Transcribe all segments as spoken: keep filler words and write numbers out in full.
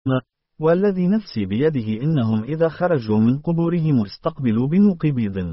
والذي نفسي بيده إنهم إذا خرجوا من قبورهم استقبلوا بنوق بيض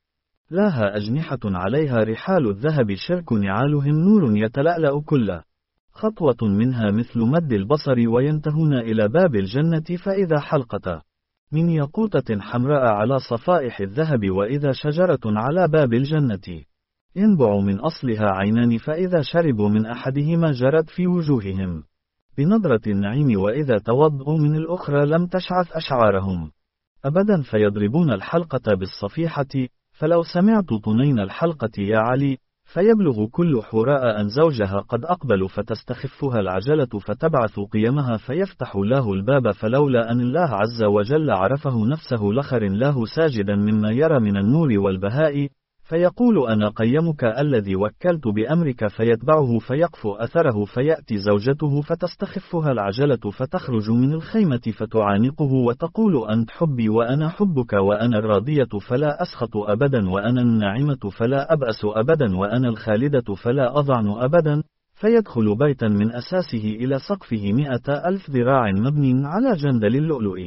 لها أجنحة عليها رحال الذهب شرك نعالهم نور يتلألأ كل خطوة منها مثل مد البصر وينتهون إلى باب الجنة فإذا حلقة من ياقوتة حمراء على صفائح الذهب وإذا شجرة على باب الجنة ينبع من أصلها عينان فإذا شربوا من أحدهما جرت في وجوههم بنظرة النعيم وإذا توضؤوا من الأخرى لم تشعث أشعارهم أبدا فيضربون الحلقة بالصفيحة فلو سمعت طنين الحلقة يا علي فيبلغ كل حراء أن زوجها قد أقبل فتستخفها العجلة فتبعث قيمها فيفتح الله الباب فلولا أن الله عز وجل عرفه نفسه لخر الله ساجدا مما يرى من النور والبهاء فيقول أنا قيمك الذي وكلت بأمرك فيتبعه فيقف أثره فيأتي زوجته فتستخفها العجلة فتخرج من الخيمة فتعانقه وتقول أنت حبي وأنا حبك وأنا الراضية فلا أسخط أبدا وأنا الناعمة فلا أبأس أبدا وأنا الخالدة فلا أضعن أبدا فيدخل بيتا من أساسه إلى سقفه مئة ألف ذراع مبني على جندل اللؤلؤ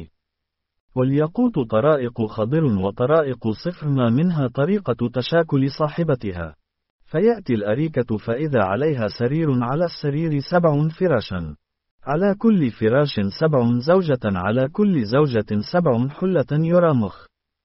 والياقوت طرائق خضر وطرائق صفر ما منها طريقة تشاكل صاحبتها فيأتي الأريكة فإذا عليها سرير على السرير سبع فراشا على كل فراش سبع زوجة على كل زوجة سبع حلة يرى مخ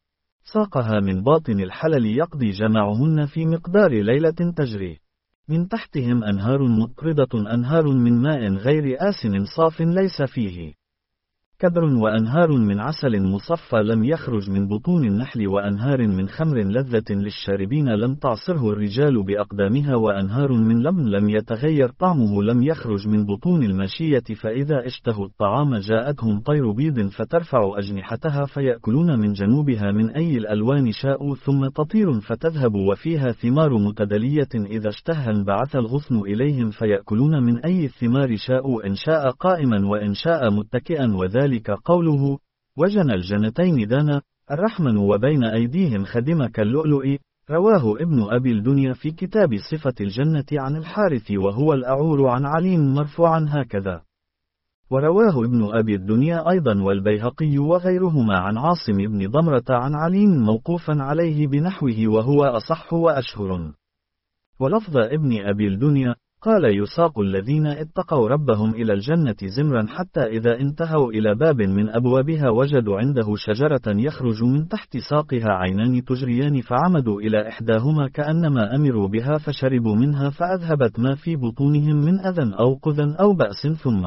ساقها من باطن الحلل يقضي جماعهن في مقدار ليلة تجري من تحتهم أنهار مطردة أنهار من ماء غير آسن صاف ليس فيه كدر وأنهار من عسل مصفى لم يخرج من بطون النحل وأنهار من خمر لذة للشاربين لم تعصره الرجال بأقدامها وأنهار من لبن لم يتغير طعمه لم يخرج من بطون الماشية فإذا اشتهوا الطعام جاءتهم طير بيض فترفع أجنحتها فيأكلون من جنوبها من أي الألوان شاءوا ثم تطير فتذهب وفيها ثمار متدلية إذا اشتهى انبعث الغصن إليهم فيأكلون من أي الثمار شاءوا إن شاء قائما وإن شاء متكئا وذلك ذلك قوله وجنى الجنتين دانا الرحمن وبين أيديهم خدم كاللؤلؤ رواه ابن أبي الدنيا في كتاب صفة الجنة عن الحارث وهو الأعور عن علي مرفوعا هكذا ورواه ابن أبي الدنيا أيضا والبيهقي وغيرهما عن عاصم بن ضمرة عن علي موقوفا عليه بنحوه وهو أصح وأشهر ولفظ ابن أبي الدنيا قال يساق الذين اتقوا ربهم إلى الجنة زمرا حتى إذا انتهوا إلى باب من أبوابها وجدوا عنده شجرة يخرج من تحت ساقها عينان تجريان فعمدوا إلى إحداهما كأنما أمروا بها فشربوا منها فأذهبت ما في بطونهم من أذى أو قذى أو بأس ثم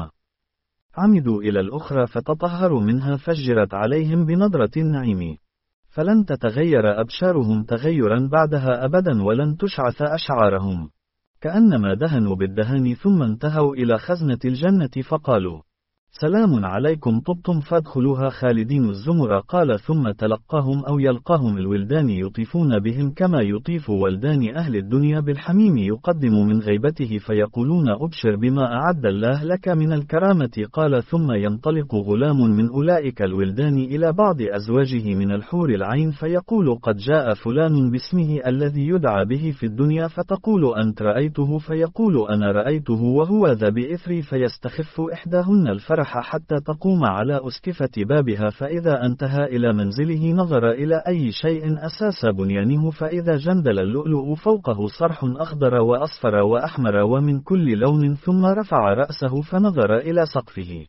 عمدوا إلى الأخرى فتطهروا منها فجرت عليهم بنظرة النعيم فلن تتغير أبشارهم تغيرا بعدها أبدا ولن تشعث أشعارهم كأنما دهنوا بالدهن ثم انتهوا إلى خزنة الجنة فقالوا سلام عليكم طبتم فادخلوها خالدين الزمر قال ثم تلقاهم أو يلقاهم الولدان يطيفون بهم كما يطيف ولدان أهل الدنيا بالحميم يقدم من غيبته فيقولون أبشر بما أعد الله لك من الكرامة قال ثم ينطلق غلام من أولئك الولدان إلى بعض أزواجه من الحور العين فيقول قد جاء فلان باسمه الذي يدعى به في الدنيا فتقول أنت رأيته فيقول أنا رأيته وهو ذا بإثري فيستخف إحداهن الفرح حتى تقوم على أسكفة بابها فإذا انتهى إلى منزله نظر إلى أي شيء أساس بنيانه فإذا جندل اللؤلؤ فوقه صرح أخضر وأصفر وأحمر ومن كل لون ثم رفع رأسه فنظر إلى سقفه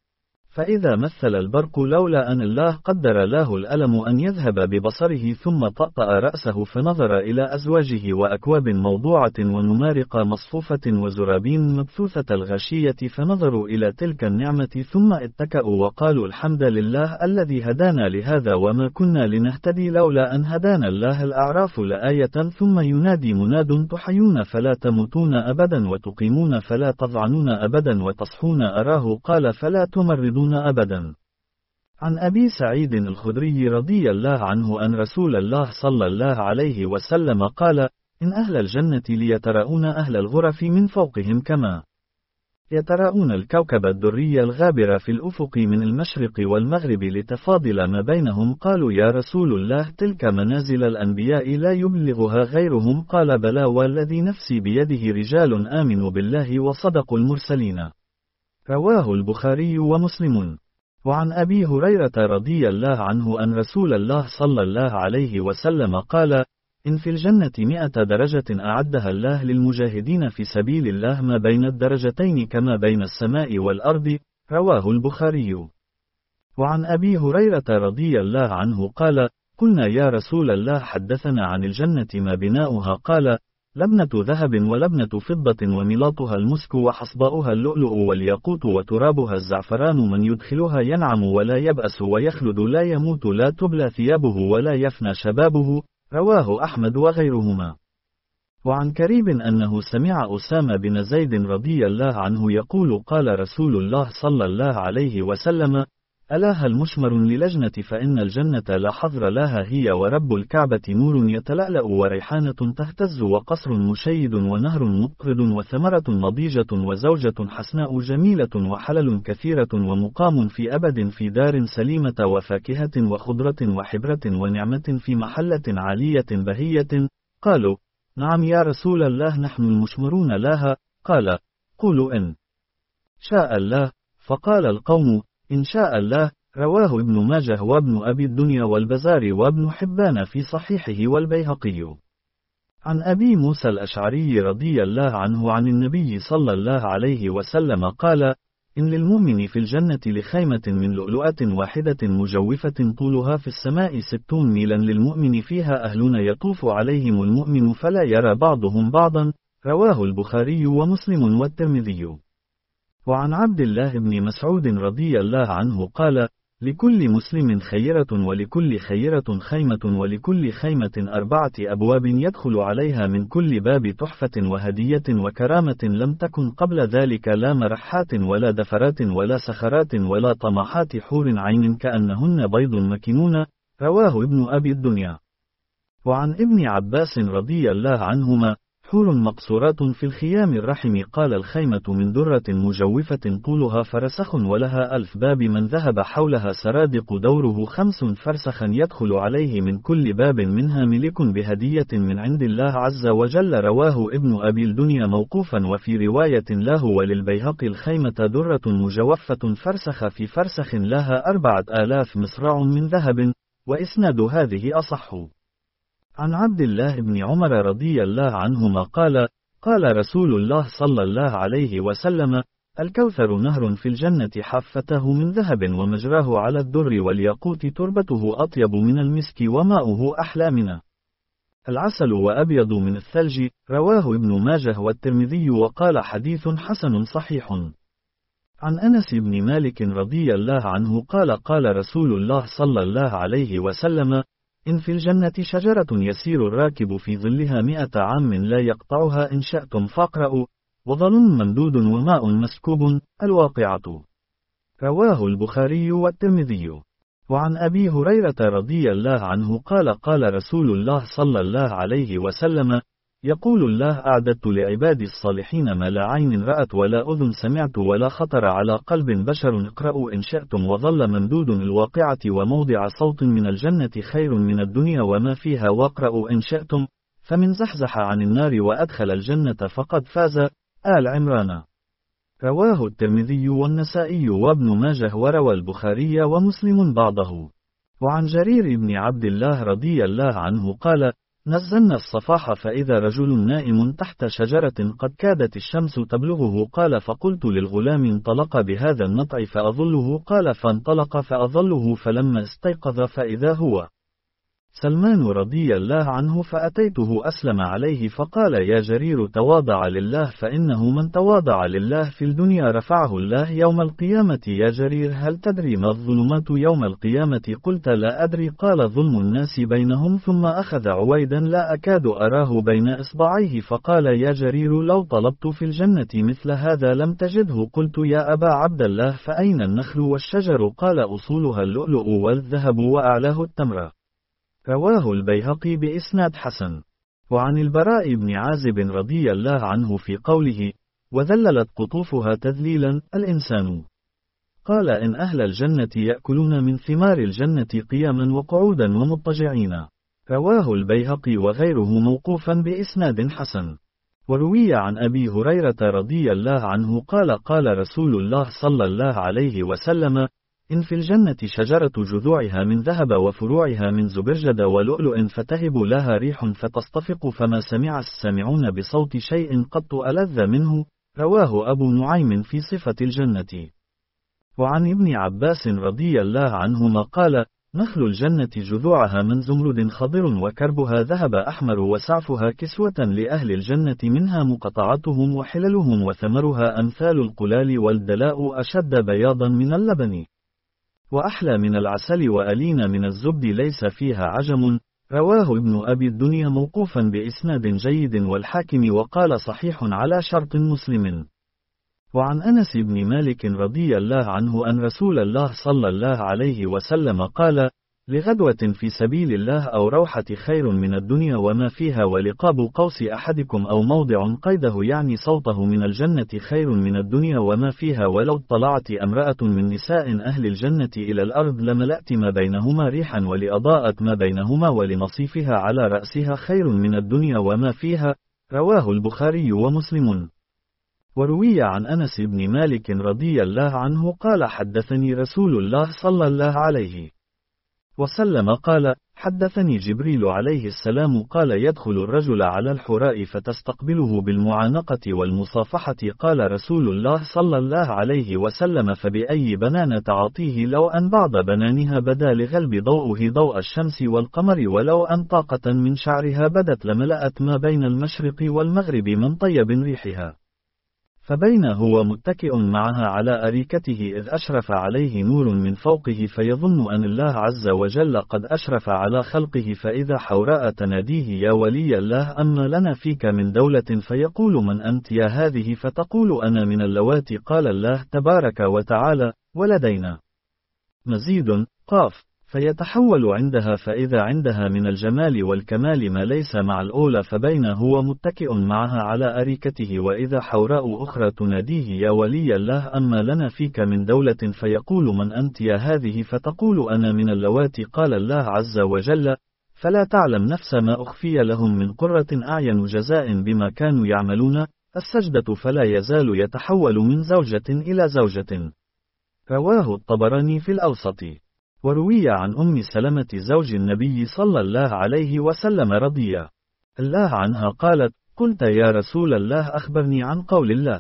فإذا مثل البرق لولا أن الله قدر له الألم أن يذهب ببصره ثم طأطأ رأسه فنظر إلى أزواجه وأكواب موضوعة ونمارق مصفوفة وزرابين مبثوثة الغشية فنظروا إلى تلك النعمة ثم اتكأوا وقالوا الحمد لله الذي هدانا لهذا وما كنا لنهتدي لولا أن هدانا الله الأعراف لآية ثم ينادي مناد تحيون فلا تموتون أبدا وتقيمون فلا تضعنون أبدا وتصحون أراه قال فلا تمرضون أبدا. عن أبي سعيد الخدري رضي الله عنه أن رسول الله صلى الله عليه وسلم قال إن أهل الجنة ليتراءون أهل الغرف من فوقهم كما يتراءون الكوكب الدري الغابر في الأفق من المشرق والمغرب لتفاضل ما بينهم قالوا يا رسول الله تلك منازل الأنبياء لا يبلغها غيرهم قال بلى والذي نفسي بيده رجال آمنوا بالله وصدقوا المرسلين رواه البخاري ومسلم. وعن أبي هريرة رضي الله عنه أن رسول الله صلى الله عليه وسلم قال: إن في الجنة مئة درجة أعدها الله للمجاهدين في سبيل الله ما بين الدرجتين كما بين السماء والأرض. رواه البخاري. وعن أبي هريرة رضي الله عنه قال: قلنا يا رسول الله حدثنا عن الجنة ما بناؤها؟ قال: لبنة ذهب ولبنة فضة وملاطها المسك وحصباؤها اللؤلؤ والياقوت وترابها الزعفران، من يدخلها ينعم ولا يبأس ويخلد لا يموت لا تبلى ثيابه ولا يفنى شبابه. رواه أحمد وغيرهما. وعن كريب أنه سمع أسامة بن زيد رضي الله عنه يقول: قال رسول الله صلى الله عليه وسلم: ألا هل مشمر للجنة فإن الجنة لا حظر لها، هي ورب الكعبة نور يتلألأ وريحانة تهتز وقصر مشيد ونهر مطرد وثمرة نضيجة وزوجة حسناء جميلة وحلل كثيرة ومقام في أبد في دار سليمة وفاكهة وخضرة وحبرة ونعمة في محلة عالية بهية. قالوا: نعم يا رسول الله نحن المشمرون لها. قال: قولوا إن شاء الله. فقال القوم: إن شاء الله. رواه ابن ماجه وابن أبي الدنيا والبزار وابن حبان في صحيحه والبيهقي. عن أبي موسى الأشعري رضي الله عنه عن النبي صلى الله عليه وسلم قال: إن للمؤمن في الجنة لخيمة من لؤلؤة واحدة مجوفة طولها في السماء ستون ميلا، للمؤمن فيها أهلون يطوف عليهم المؤمن فلا يرى بعضهم بعضا. رواه البخاري ومسلم والترمذي. وعن عبد الله بن مسعود رضي الله عنه قال: لكل مسلم خيرة ولكل خيرة خيمة ولكل خيمة أربعة أبواب يدخل عليها من كل باب تحفة وهدية وكرامة لم تكن قبل ذلك، لا مرحات ولا دفرات ولا سخرات ولا طماحات حور عين كأنهن بيض مكنون. رواه ابن أبي الدنيا. وعن ابن عباس رضي الله عنهما: حور مقصورات في الخيام الرحم. قال: الخيمة من درة مجوفة طولها فرسخ ولها ألف باب، من ذهب حولها سرادق دوره خمس فرسخا يدخل عليه من كل باب منها ملك بهدية من عند الله عز وجل. رواه ابن أبي الدنيا موقوفا. وفي رواية له وللبيهقي: الخيمة درة مجوفة فرسخ في فرسخ لها أربعة آلاف مصراع من ذهب. وإسناد هذه أصح. عن عبد الله بن عمر رضي الله عنهما قال: قال رسول الله صلى الله عليه وسلم: الكوثر نهر في الجنة حافته من ذهب ومجراه على الدر والياقوت، تربته أطيب من المسك وماؤه أحلى من العسل وأبيض من الثلج. رواه ابن ماجه والترمذي وقال: حديث حسن صحيح. عن أنس بن مالك رضي الله عنه قال: قال رسول الله صلى الله عليه وسلم: إن في الجنة شجرة يسير الراكب في ظلها مئة عام لا يقطعها، إن شأتم فاقرأوا: وظل ممدود وماء مسكوب. الواقعة. رواه البخاري والترمذي. وعن أبي هريرة رضي الله عنه قال: قال رسول الله صلى الله عليه وسلم: يقول الله: أعددت لعبادي الصالحين ما لا عين رأت ولا أذن سمعت ولا خطر على قلب بشر. اقرأوا إن شئتم. وظل ممدود الواقعة وموضع صوت من الجنة خير من الدنيا وما فيها. واقرأوا إن شئتم. فمن زحزح عن النار وأدخل الجنة فقد فاز. آل عمران. رواه الترمذي والنسائي وابن ماجه، وروى البخاري ومسلم بعضه. وعن جرير بن عبد الله رضي الله عنه قال: نزلنا الصفاح فإذا رجل نائم تحت شجرة قد كادت الشمس تبلغه. قال: فقلت للغلام: انطلق بهذا النطع فأظله. قال: فانطلق فأظله، فلما استيقظ فإذا هو سلمان رضي الله عنه، فأتيته أسلم عليه فقال: يا جرير تواضع لله، فإنه من تواضع لله في الدنيا رفعه الله يوم القيامة. يا جرير هل تدري ما الظلمات يوم القيامة؟ قلت: لا أدري. قال: ظلم الناس بينهم. ثم أخذ عويدا لا أكاد أراه بين إصبعيه فقال: يا جرير لو طلبت في الجنة مثل هذا لم تجده. قلت: يا أبا عبد الله فأين النخل والشجر؟ قال: أصولها اللؤلؤ والذهب وأعلاه التمر. رواه البيهقي بإسناد حسن. وعن البراء بن عازب رضي الله عنه في قوله: وذللت قطوفها تذليلا الإنسان. قال: إن أهل الجنة يأكلون من ثمار الجنة قياما وقعودا ومضطجعين. رواه البيهقي وغيره موقوفا بإسناد حسن. وروي عن أبي هريرة رضي الله عنه قال: قال رسول الله صلى الله عليه وسلم: إن في الجنة شجرة جذوعها من ذهب وفروعها من زبرجد ولؤلؤ فتهب لها ريح فتصطفق فما سمع السامعون بصوت شيء قط ألذ منه. رواه أبو نعيم في صفة الجنة. وعن ابن عباس رضي الله عنهما قال: نخل الجنة جذوعها من زمرد خضر وكربها ذهب أحمر وسعفها كسوة لأهل الجنة منها مقطعتهم وحللهم وثمرها أمثال القلال والدلاء أشد بياضا من اللبن وأحلى من العسل وألين من الزبد ليس فيها عجم. رواه ابن أبي الدنيا موقوفا بإسناد جيد والحاكم وقال صحيح على شرط مسلم. وعن أنس بن مالك رضي الله عنه أن رسول الله صلى الله عليه وسلم قال: لغدوة في سبيل الله أو روحة خير من الدنيا وما فيها، ولقاب قوس أحدكم أو موضع قيده يعني صوته من الجنة خير من الدنيا وما فيها، ولو اطلعت امرأة من نساء أهل الجنة إلى الأرض لملأت ما بينهما ريحا ولأضاءت ما بينهما ولنصيفها على رأسها خير من الدنيا وما فيها. رواه البخاري ومسلم. وروي عن أنس بن مالك رضي الله عنه قال: حدثني رسول الله صلى الله عليه وسلم قال: حدثني جبريل عليه السلام قال: يدخل الرجل على الحراء فتستقبله بالمعانقة والمصافحة. قال رسول الله صلى الله عليه وسلم: فبأي بنان تعطيه؟ لو أن بعض بنانها بدا لغلب ضوءه ضوء الشمس والقمر، ولو أن طاقة من شعرها بدت لملأت ما بين المشرق والمغرب من طيب ريحها. فبين هو متكئ معها على أريكته إذ أشرف عليه نور من فوقه فيظن أن الله عز وجل قد أشرف على خلقه، فإذا حوراء تناديه: يا ولي الله، أما لنا فيك من دولة؟ فيقول: من أنت يا هذه؟ فتقول: أنا من اللواتي. قال الله تبارك وتعالى: ولدينا مزيد. قاف. فيتحول عندها فإذا عندها من الجمال والكمال ما ليس مع الأولى، فبين هو متكئ معها على أريكته وإذا حوراء أخرى تناديه: يا ولي الله، أما لنا فيك من دولة؟ فيقول: من أنت يا هذه؟ فتقول: أنا من اللواتي. قال الله عز وجل: فلا تعلم نفس ما أخفي لهم من قرة أعين جزاء بما كانوا يعملون. السجدة. فلا يزال يتحول من زوجة إلى زوجة. رواه الطبراني في الأوسط. وروي عن أم سلمة زوج النبي صلى الله عليه وسلم رضي الله عنها قالت: قلت يا رسول الله أخبرني عن قول الله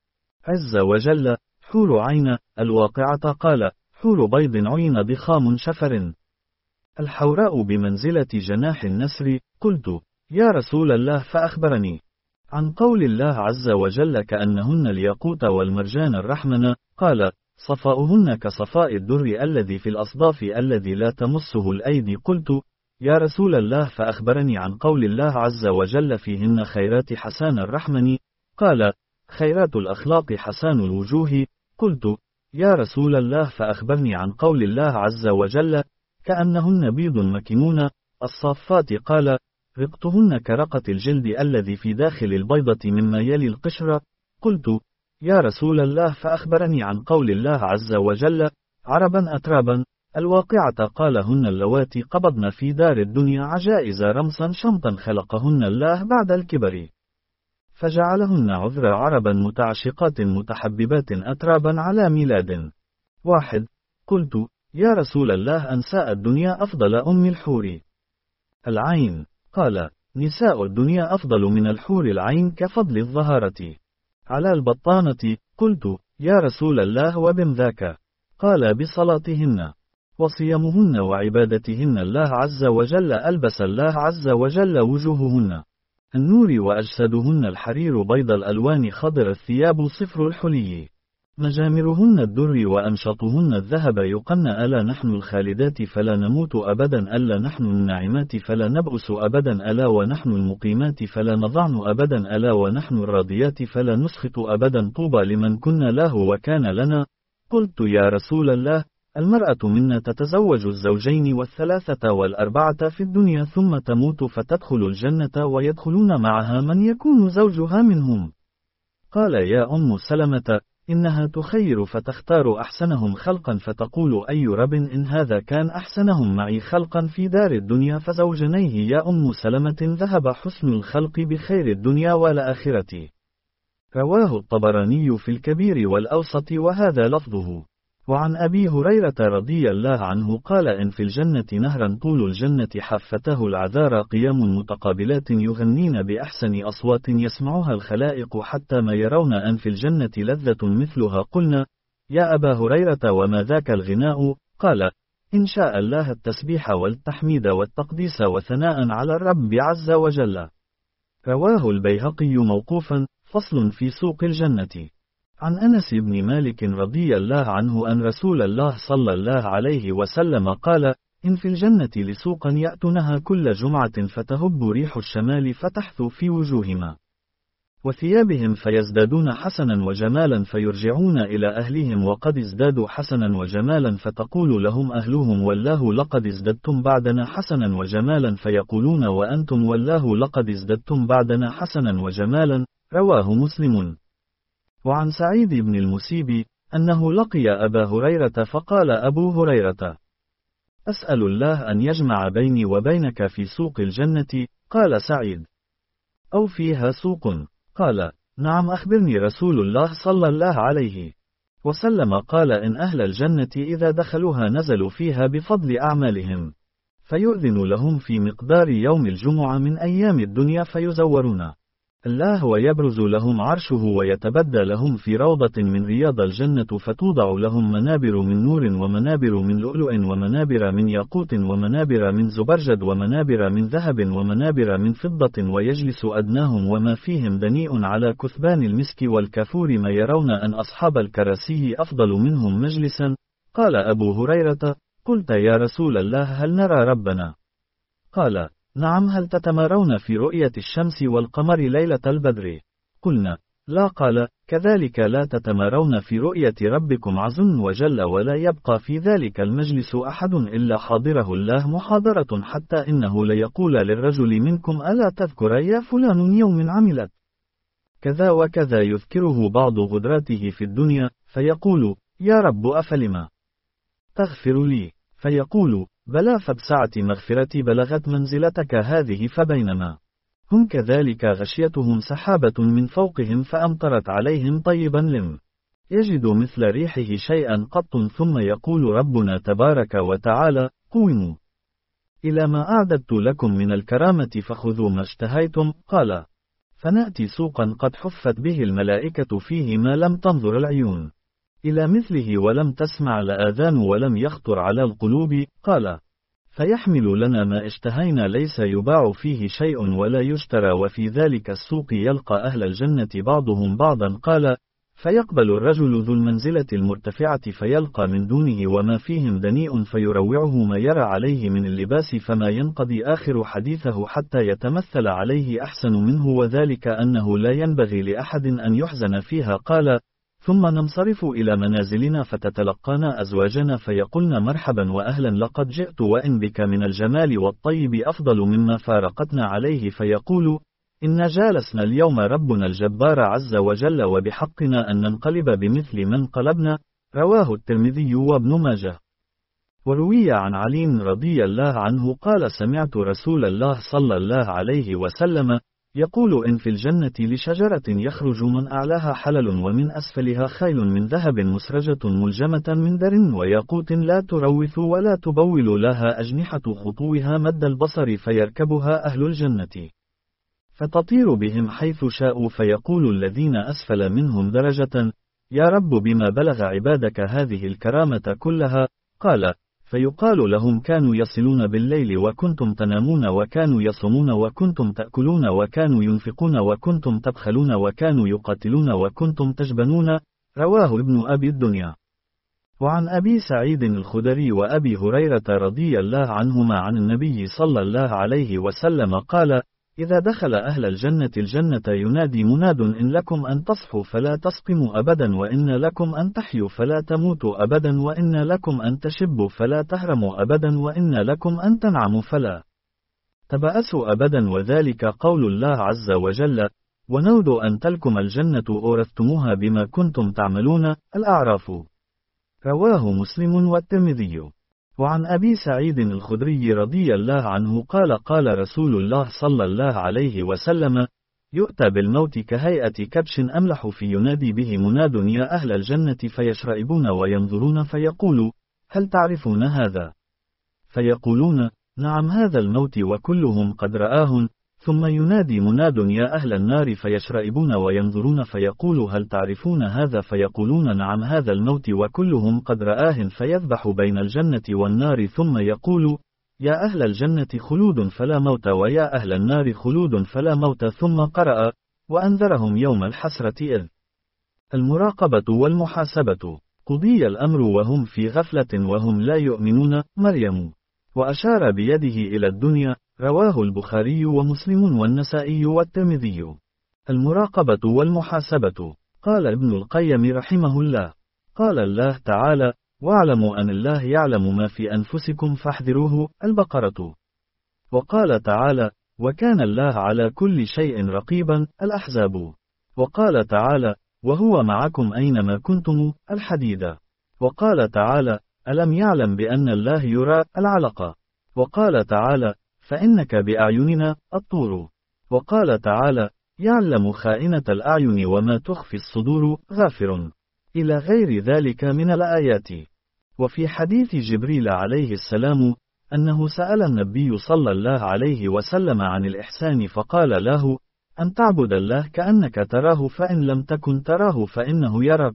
عز وجل: حور عين الواقعة. قال: حور بيض عين ضخام شفر. الحوراء بمنزلة جناح النسر. قلت: يا رسول الله فأخبرني عن قول الله عز وجل: كأنهن الياقوت والمرجان الرحمن. قال: صفاؤهن كصفاء الدر الذي في الأصداف الذي لا تمسه الأيدي. قلت: يا رسول الله فأخبرني عن قول الله عز وجل: فيهن خيرات حسان الرحمن. قال: خيرات الأخلاق حسان الوجوه. قلت: يا رسول الله فأخبرني عن قول الله عز وجل: كأنهن بيض مكنون الصافات. قال: رقتهن كرقة الجلد الذي في داخل البيضة مما يلي القشرة. قلت: يا رسول الله فأخبرني عن قول الله عز وجل: عربا أترابا الواقعة. قال: هن اللواتي قبضن في دار الدنيا عجائز رمصا شمطا خلقهن الله بعد الكبر فجعلهن عذر عربا متعشقات متحببات أترابا على ميلاد واحد. قلت: يا رسول الله أنساء الدنيا أفضل أم الحور العين؟ قال: نساء الدنيا أفضل من الحور العين كفضل الظهارة على البطانة. قلت: يا رسول الله وبم ذاك؟ قال: بصلاتهن وصيامهن وعبادتهن الله عز وجل. ألبس الله عز وجل وجوههن النور وأجسادهن الحرير بيض الألوان خضر الثياب صفر الحلي مجامرهن الدر وأمشطهن الذهب يقن. ألا نحن الخالدات فلا نموت أبدا، ألا نحن الناعمات فلا نبؤس أبدا، ألا ونحن المقيمات فلا نضعن أبدا، ألا ونحن الراضيات فلا نسخط أبدا. طوبى لمن كنا له وكان لنا. قلت: يا رسول الله، المرأة منا تتزوج الزوجين والثلاثة والأربعة في الدنيا ثم تموت فتدخل الجنة ويدخلون معها من يكون زوجها منهم. قال: يا أم سلمة، إنها تخير فتختار أحسنهم خلقا فتقول: أي رب إن هذا كان أحسنهم معي خلقا في دار الدنيا فزوجنيه. يا أم سلمة، ذهب حسن الخلق بخير الدنيا والآخرة. رواه الطبراني في الكبير والأوسط وهذا لفظه. وعن أبي هريرة رضي الله عنه قال إن في الجنة نهرا طول الجنة حافته العذارى قيام متقابلات يغنين بأحسن أصوات يسمعها الخلائق حتى ما يرون أن في الجنة لذة مثلها. قلنا يا أبا هريرة وما ذاك الغناء؟ قال إن شاء الله التسبيح والتحميد والتقديس وثناء على الرب عز وجل. رواه البيهقي موقوفا. فصل في سوق الجنة. عن أنس بن مالك رضي الله عنه أن رسول الله صلى الله عليه وسلم قال إن في الجنة لسوقا يأتونها كل جمعة فتهب ريح الشمال فتحثو في وجوههم وثيابهم فيزدادون حسنا وجمالا فيرجعون إلى أهلهم وقد ازدادوا حسنا وجمالا فتقول لهم أهلهم والله لقد ازددتم بعدنا حسنا وجمالا فيقولون وأنتم والله لقد ازددتم بعدنا حسنا وجمالا. رواه مسلم. وعن سعيد بن المسيب أنه لقي أبا هريرة فقال أبو هريرة أسأل الله أن يجمع بيني وبينك في سوق الجنة. قال سعيد أو فيها سوق؟ قال نعم أخبرني رسول الله صلى الله عليه وسلم قال إن أهل الجنة إذا دخلوها نزلوا فيها بفضل أعمالهم فيؤذن لهم في مقدار يوم الجمعة من أيام الدنيا فيزورون الله ويبرز لهم عرشه ويتبدى لهم في روضة من رياض الجنة فتوضع لهم منابر من نور ومنابر من لؤلؤ ومنابر من ياقوت ومنابر من زبرجد ومنابر من ذهب ومنابر من فضة ويجلس أدناهم وما فيهم دنيء على كثبان المسك والكافور ما يرون أن أصحاب الكراسي أفضل منهم مجلسا. قال أبو هريرة قلت يا رسول الله هل نرى ربنا؟ قال نعم هل تتمارون في رؤية الشمس والقمر ليلة البدر؟ قلنا لا. قال كذلك لا تتمارون في رؤية ربكم عز وجل ولا يبقى في ذلك المجلس أحد إلا حاضره الله محاضرة حتى إنه ليقول للرجل منكم ألا تذكر يا فلان يوم عملت كذا وكذا يذكره بعض غدراته في الدنيا فيقول يا رب أفلما تغفر لي؟ فيقول بلى فبسعة مغفرتي بلغت منزلتك هذه. فبينما هم كذلك غشيتهم سحابة من فوقهم فأمطرت عليهم طيبا لم يجدوا مثل ريحه شيئا قط ثم يقول ربنا تبارك وتعالى قوموا إلى ما أعددت لكم من الكرامة فخذوا ما اشتهيتم. قال فنأتي سوقا قد حفت به الملائكة فيه ما لم تنظر العيون إلى مثله ولم تسمع الآذان ولم يخطر على القلوب. قال فيحمل لنا ما اشتهينا ليس يباع فيه شيء ولا يشترى وفي ذلك السوق يلقى أهل الجنة بعضهم بعضا. قال فيقبل الرجل ذو المنزلة المرتفعة فيلقى من دونه وما فيهم دنيء فيروعه ما يرى عليه من اللباس فما ينقضي آخر حديثه حتى يتمثل عليه أحسن منه وذلك أنه لا ينبغي لأحد أن يحزن فيها. قال ثم ننصرف إلى منازلنا فتتلقانا أزواجنا فيقولن مرحبا وأهلا لقد جئت وإن بك من الجمال والطيب أفضل مما فارقتنا عليه فيقول إن جالسنا اليوم ربنا الجبار عز وجل وبحقنا أن ننقلب بمثل من قلبنا. رواه الترمذي وابن ماجه. وروي عن علي رضي الله عنه قال سمعت رسول الله صلى الله عليه وسلم يقول إن في الجنة لشجرة يخرج من أعلاها حلل ومن أسفلها خيل من ذهب مسرجة ملجمة من در وياقوت لا تروث ولا تبول لها أجنحة خطوها مد البصر فيركبها أهل الجنة فتطير بهم حيث شاءوا فيقول الذين أسفل منهم درجة يا رب بما بلغ عبادك هذه الكرامة كلها؟ قال فيقال لهم كانوا يصلون بالليل وكنتم تنامون وكانوا يصومون وكنتم تأكلون وكانوا ينفقون وكنتم تبخلون وكانوا يقاتلون وكنتم تجبنون. رواه ابن أبي الدنيا. وعن أبي سعيد الخدري وأبي هريرة رضي الله عنهما عن النبي صلى الله عليه وسلم قال إذا دخل أهل الجنة الجنة ينادي مناد إن لكم أن تصحوا فلا تسقموا أبدا وإن لكم أن تحيوا فلا تموتوا أبدا وإن لكم أن تشبوا فلا تهرموا أبدا وإن لكم أن تنعموا فلا تبأسوا أبدا وذلك قول الله عز وجل ونود أن تلكم الجنة أورثتموها بما كنتم تعملون. الأعراف. رواه مسلم والترمذي. وعن أبي سعيد الخدري رضي الله عنه قال قال رسول الله صلى الله عليه وسلم يؤتى بالموت كهيئة كبش أملح فينادي به مناد يا أهل الجنة فيشرئبون وينظرون فيقول هل تعرفون هذا؟ فيقولون نعم هذا الموت وكلهم قد رآه. ثم ينادي مناد يا أهل النار فيشرئبون وينظرون فيقول هل تعرفون هذا؟ فيقولون نعم هذا الموت وكلهم قد رآه. فيذبح بين الجنة والنار ثم يقول يا أهل الجنة خلود فلا موت ويا أهل النار خلود فلا موت. ثم قرأ وأنذرهم يوم الحسرة إذ المراقبة والمحاسبة قضي الأمر وهم في غفلة وهم لا يؤمنون. مريم. وأشار بيده إلى الدنيا. رواه البخاري ومسلم والنسائي والترمذي. المراقبة والمحاسبة. قال ابن القيم رحمه الله قال الله تعالى واعلموا أن الله يعلم ما في أنفسكم فاحذروه. البقرة. وقال تعالى وكان الله على كل شيء رقيبا. الأحزاب. وقال تعالى وهو معكم أينما كنتم. الحديد. وقال تعالى ألم يعلم بأن الله يرى. العلق. وقال تعالى فإنك بأعيننا. الطور. وقال تعالى يعلم خائنة الأعين وما تخفي الصدور. غافر. إلى غير ذلك من الآيات. وفي حديث جبريل عليه السلام أنه سأل النبي صلى الله عليه وسلم عن الإحسان فقال له أن تعبد الله كأنك تراه فإن لم تكن تراه فإنه يراك.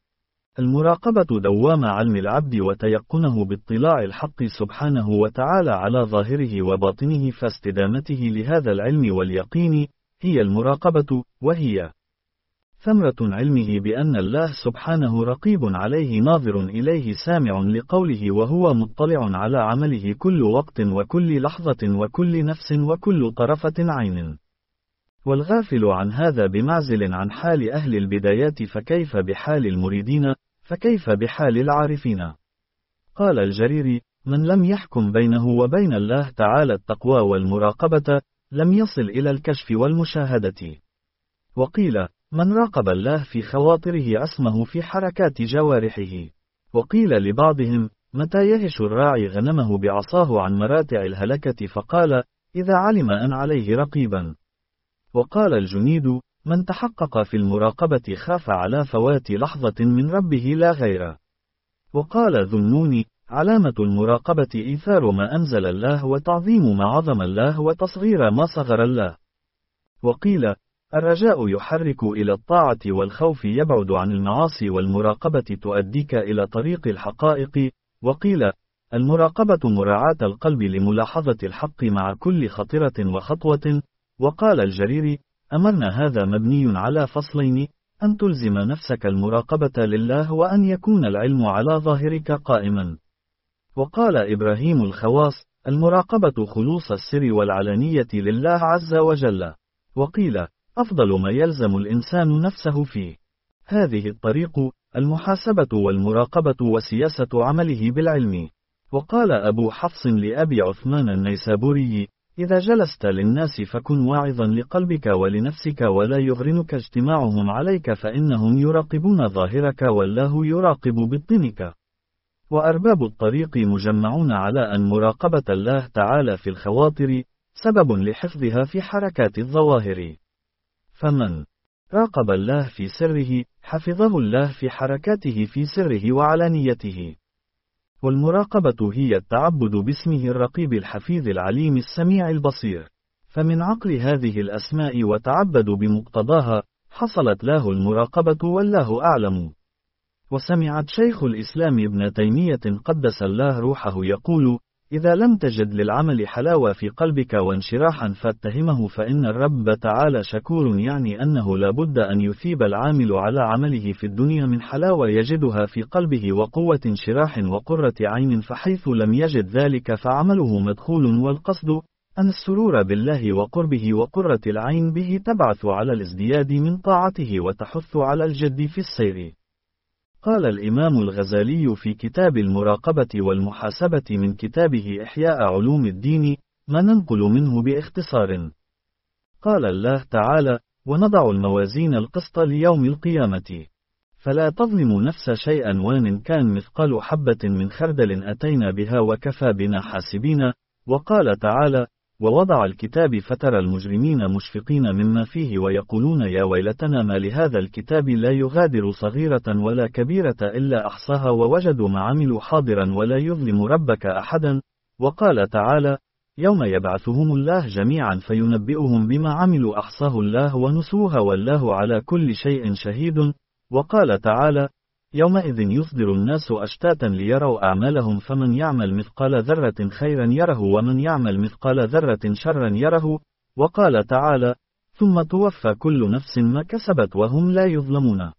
المراقبة دوام علم العبد وتيقنه باطلاع الحق سبحانه وتعالى على ظاهره وباطنه فاستدامته لهذا العلم واليقين هي المراقبة. وهي ثمرة علمه بأن الله سبحانه رقيب عليه ناظر إليه سامع لقوله وهو مطلع على عمله كل وقت وكل لحظة وكل نفس وكل طرفة عين. والغافل عن هذا بمعزل عن حال أهل البدايات فكيف بحال المريدين فكيف بحال العارفين. قال الجريري من لم يحكم بينه وبين الله تعالى التقوى والمراقبة لم يصل إلى الكشف والمشاهدة. وقيل من راقب الله في خواطره عصمه في حركات جوارحه. وقيل لبعضهم متى يهش الراعي غنمه بعصاه عن مراتع الهلكة فقال إذا علم أن عليه رقيبا. وقال الجنيد من تحقق في المراقبة خاف على فوات لحظة من ربه لا غير. وقال ذو النون علامة المراقبة إيثار ما أنزل الله وتعظيم ما عظم الله وتصغير ما صغر الله. وقيل الرجاء يحرك إلى الطاعة والخوف يبعد عن المعاصي والمراقبة تؤديك إلى طريق الحقائق. وقيل المراقبة مراعاة القلب لملاحظة الحق مع كل خطرة وخطوة. وقال الجريري أمرنا هذا مبني على فصلين أن تلزم نفسك المراقبة لله وأن يكون العلم على ظاهرك قائما. وقال إبراهيم الخواص المراقبة خلوص السر والعلانية لله عز وجل. وقيل أفضل ما يلزم الإنسان نفسه فيه هذه الطريق المحاسبة والمراقبة وسياسة عمله بالعلم. وقال أبو حفص لأبي عثمان النيسابوري إذا جلست للناس فكن واعظا لقلبك ولنفسك ولا يغرنك اجتماعهم عليك فإنهم يراقبون ظاهرك والله يراقب باطنك. وأرباب الطريق مجمعون على أن مراقبة الله تعالى في الخواطر سبب لحفظها في حركات الظواهر. فمن راقب الله في سره حفظه الله في حركاته في سره وعلانيته. والمراقبة هي التعبد باسمه الرقيب الحفيظ العليم السميع البصير. فمن عقل هذه الأسماء وتعبد بمقتضاها حصلت له المراقبة والله أعلم. وسمعت شيخ الإسلام ابن تيمية قدس الله روحه يقول إذا لم تجد للعمل حلاوة في قلبك وانشراحا فاتهمه فإن الرب تعالى شكور يعني أنه لا بد أن يثيب العامل على عمله في الدنيا من حلاوة يجدها في قلبه وقوة انشراح وقرة عين فحيث لم يجد ذلك فعمله مدخول والقصد أن السرور بالله وقربه وقرة العين به تبعث على الازدياد من طاعته وتحث على الجد في السير. قال الإمام الغزالي في كتاب المراقبة والمحاسبة من كتابه إحياء علوم الدين ما ننقل منه باختصار. قال الله تعالى ونضع الموازين القسط ليوم القيامة فلا تظلم نفس شيئا وان كان مثقال حبة من خردل أتينا بها وكفى بنا حاسبين. وقال تعالى ووضع الكتاب فترى المجرمين مشفقين مما فيه ويقولون يا ويلتنا ما لهذا الكتاب لا يغادر صغيرة ولا كبيرة إلا أحصاها ووجدوا ما عملوا حاضرا ولا يظلم ربك أحدا. وقال تعالى: يوم يبعثهم الله جميعا فينبئهم بما عملوا أحصاه الله ونسوها والله على كل شيء شهيد. وقال تعالى: يومئذ يصدر الناس أشتاتا ليروا أعمالهم فمن يعمل مثقال ذرة خيرا يره ومن يعمل مثقال ذرة شرا يره. وقال تعالى: ثم توفى كل نفس ما كسبت وهم لا يظلمون.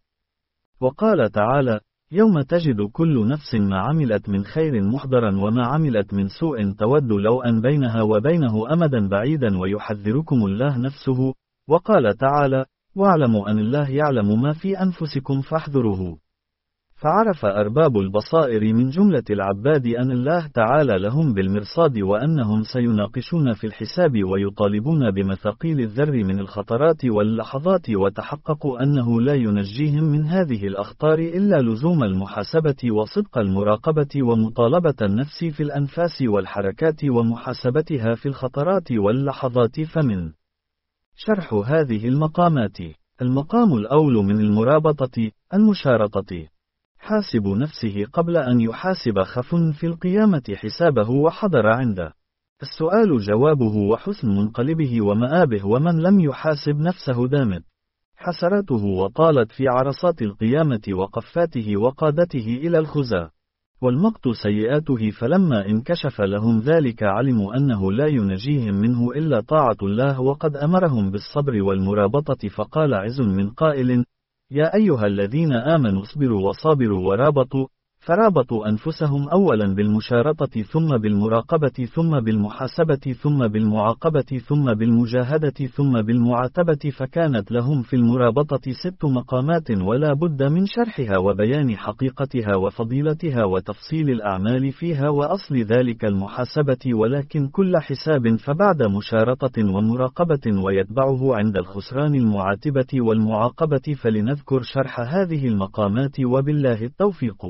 وقال تعالى: يوم تجد كل نفس ما عملت من خير محضرا وما عملت من سوء تود لو أن بينها وبينه أمدا بعيدا ويحذركم الله نفسه. وقال تعالى: واعلموا أن الله يعلم ما في أنفسكم فاحذروه. فعرف أرباب البصائر من جملة العباد أن الله تعالى لهم بالمرصاد وأنهم سيناقشون في الحساب ويطالبون بمثاقيل الذر من الخطرات واللحظات، وتحققوا أنه لا ينجيهم من هذه الأخطار إلا لزوم المحاسبة وصدق المراقبة ومطالبة النفس في الأنفاس والحركات ومحاسبتها في الخطرات واللحظات. فمن شرح هذه المقامات: المقام الأول من المرابطة، المشارطة. حاسب نفسه قبل أن يحاسب خف في القيامة حسابه وحضر عنده. السؤال جوابه وحسن منقلبه ومآبه، ومن لم يحاسب نفسه دامت حسرته وطالت في عرصات القيامة وقفاته وقادته إلى الخزى والمقت سيئاته. فلما انكشف لهم ذلك علموا أنه لا ينجيهم منه إلا طاعة الله، وقد أمرهم بالصبر والمرابطة. فقال عز من قائل: يا أيها الذين آمنوا اصبروا وصابروا ورابطوا. فرابطوا أنفسهم أولا بالمشارطة ثم بالمراقبة ثم بالمحاسبة ثم بالمعاقبة ثم بالمجاهدة ثم بالمعاتبة. فكانت لهم في المرابطة ست مقامات ولا بد من شرحها وبيان حقيقتها وفضيلتها وتفصيل الأعمال فيها وأصل ذلك المحاسبة. ولكن كل حساب فبعد مشارطة ومراقبة ويتبعه عند الخسران المعاتبة والمعاقبة. فلنذكر شرح هذه المقامات وبالله التوفيق.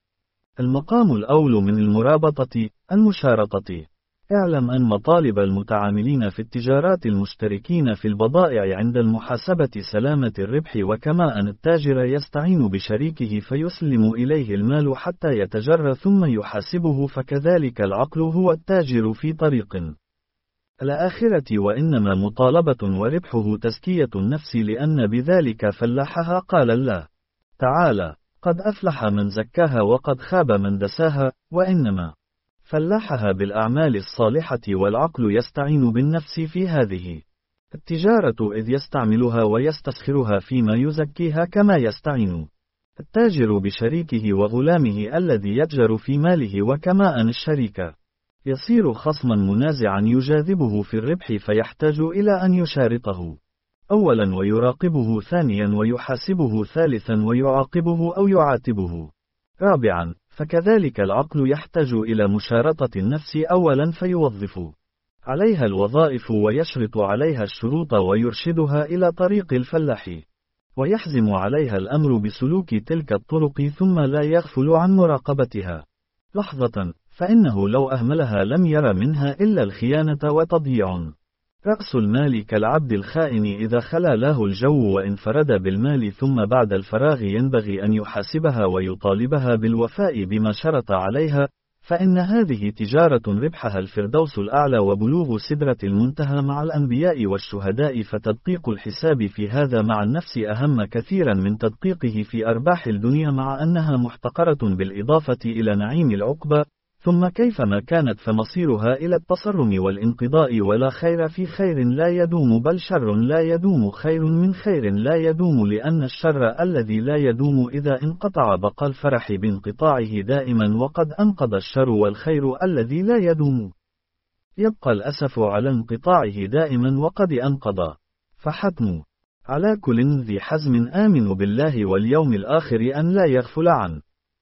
المقام الأول من المرابطة، المشارطة. اعلم أن مطالب المتعاملين في التجارات المشتركين في البضائع عند المحاسبة سلامة الربح، وكما أن التاجر يستعين بشريكه فيسلم إليه المال حتى يتجرى ثم يحاسبه، فكذلك العقل هو التاجر في طريق الآخرة، وإنما مطالبة وربحه تزكية النفس، لأن بذلك فلاحها. قال الله تعالى: قد أفلح من زكاها وقد خاب من دساها. وإنما فلاحها بالأعمال الصالحة، والعقل يستعين بالنفس في هذه التجارة إذ يستعملها ويستسخرها فيما يزكيها، كما يستعين التاجر بشريكه وغلامه الذي يتجر في ماله. وكما أن الشريك يصير خصما منازعا يجاذبه في الربح، فيحتاج إلى أن يشارطه أولا ويراقبه ثانيا ويحاسبه ثالثا ويعاقبه أو يعاتبه رابعا. فكذلك العقل يحتاج إلى مشارطة النفس أولا فيوظف عليها الوظائف ويشرط عليها الشروط ويرشدها إلى طريق الفلاح، ويحزم عليها الأمر بسلوك تلك الطرق، ثم لا يغفل عن مراقبتها لحظة، فإنه لو أهملها لم ير منها إلا الخيانة وتضييع. رأس المال كالعبد الخائن إذا خلا له الجو وانفرد بالمال، ثم بعد الفراغ ينبغي أن يحاسبها ويطالبها بالوفاء بما شرط عليها، فإن هذه تجارة ربحها الفردوس الأعلى وبلوغ سدرة المنتهى مع الأنبياء والشهداء. فتدقيق الحساب في هذا مع النفس أهم كثيرا من تدقيقه في أرباح الدنيا، مع أنها محتقرة بالإضافة إلى نعيم العقبى. ثم كيفما كانت فمصيرها إلى التصرم والانقضاء، ولا خير في خير لا يدوم، بل شر لا يدوم خير من خير لا يدوم، لأن الشر الذي لا يدوم إذا انقطع بقى الفرح بانقطاعه دائما، وقد انقضى الشر، والخير الذي لا يدوم يبقى الأسف على انقطاعه دائما وقد انقضى. فحتم على كل ذي حزم آمن بالله واليوم الآخر أن لا يغفل عن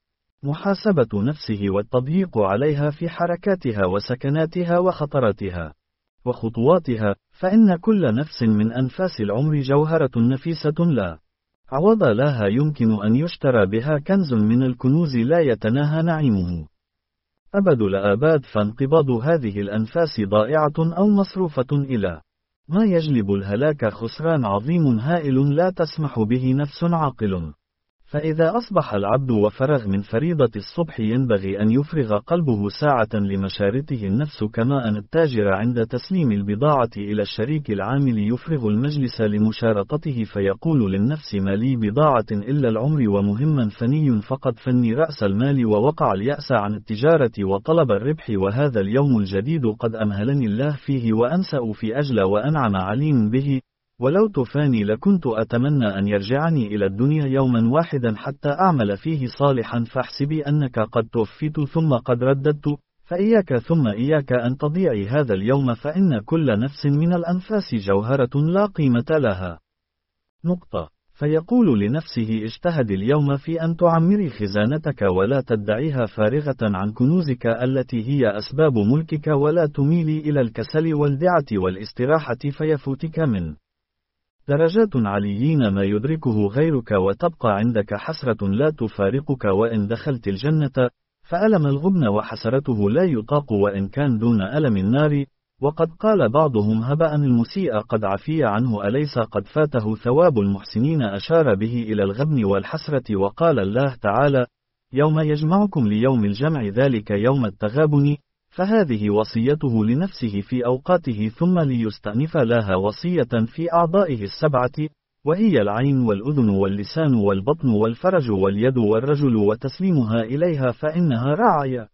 محاسبة نفسه والتضييق عليها في حركاتها وسكناتها وخطراتها وخطواتها، فإن كل نفس من أنفاس العمر جوهرة نفيسة لا عوض لها، يمكن أن يشترى بها كنز من الكنوز لا يتناهى نعيمه. أبد الآباد، فانقباض هذه الأنفاس ضائعة أو مصروفة إلى ما يجلب الهلاك، خسران عظيم هائل لا تسمح به نفس عاقل. فإذا أصبح العبد وفرغ من فريضة الصبح، ينبغي أن يفرغ قلبه ساعة لمشارته النفس، كما أن التاجر عند تسليم البضاعة إلى الشريك العامل يفرغ المجلس لمشارطته، فيقول للنفس: ما لي بضاعة إلا العمر، ومهما فني فقد فني رأس المال، ووقع اليأس عن التجارة وطلب الربح، وهذا اليوم الجديد قد أمهلني الله فيه، وأنسأ في أجل وأنعم عليم به. ولو تفاني لكنت أتمنى أن يرجعني إلى الدنيا يوما واحدا حتى أعمل فيه صالحا، فاحسبي أنك قد توفيت ثم قد رددت، فإياك ثم إياك أن تضيعي هذا اليوم، فإن كل نفس من الأنفاس جوهرة لا قيمة لها. نقطة. فيقول لنفسه: اجتهد اليوم في أن تعمري خزانتك، ولا تدعيها فارغة عن كنوزك التي هي أسباب ملكك، ولا تميلي إلى الكسل والدعة والاستراحة فيفوتك من درجات عليين ما يدركه غيرك، وتبقى عندك حسرة لا تفارقك وإن دخلت الجنة، فألم الغبن وحسرته لا يطاق وإن كان دون ألم النار. وقد قال بعضهم: هبأ المسيء قد عفي عنه، أليس قد فاته ثواب المحسنين؟ أشار به إلى الغبن والحسرة. وقال الله تعالى: يوم يجمعكم ليوم الجمع، ذلك يوم التغابن. فهذه وصيته لنفسه في أوقاته، ثم ليستأنف لها وصية في أعضائه السبعة، وهي العين والأذن واللسان والبطن والفرج واليد والرجل، وتسليمها إليها، فإنها راعية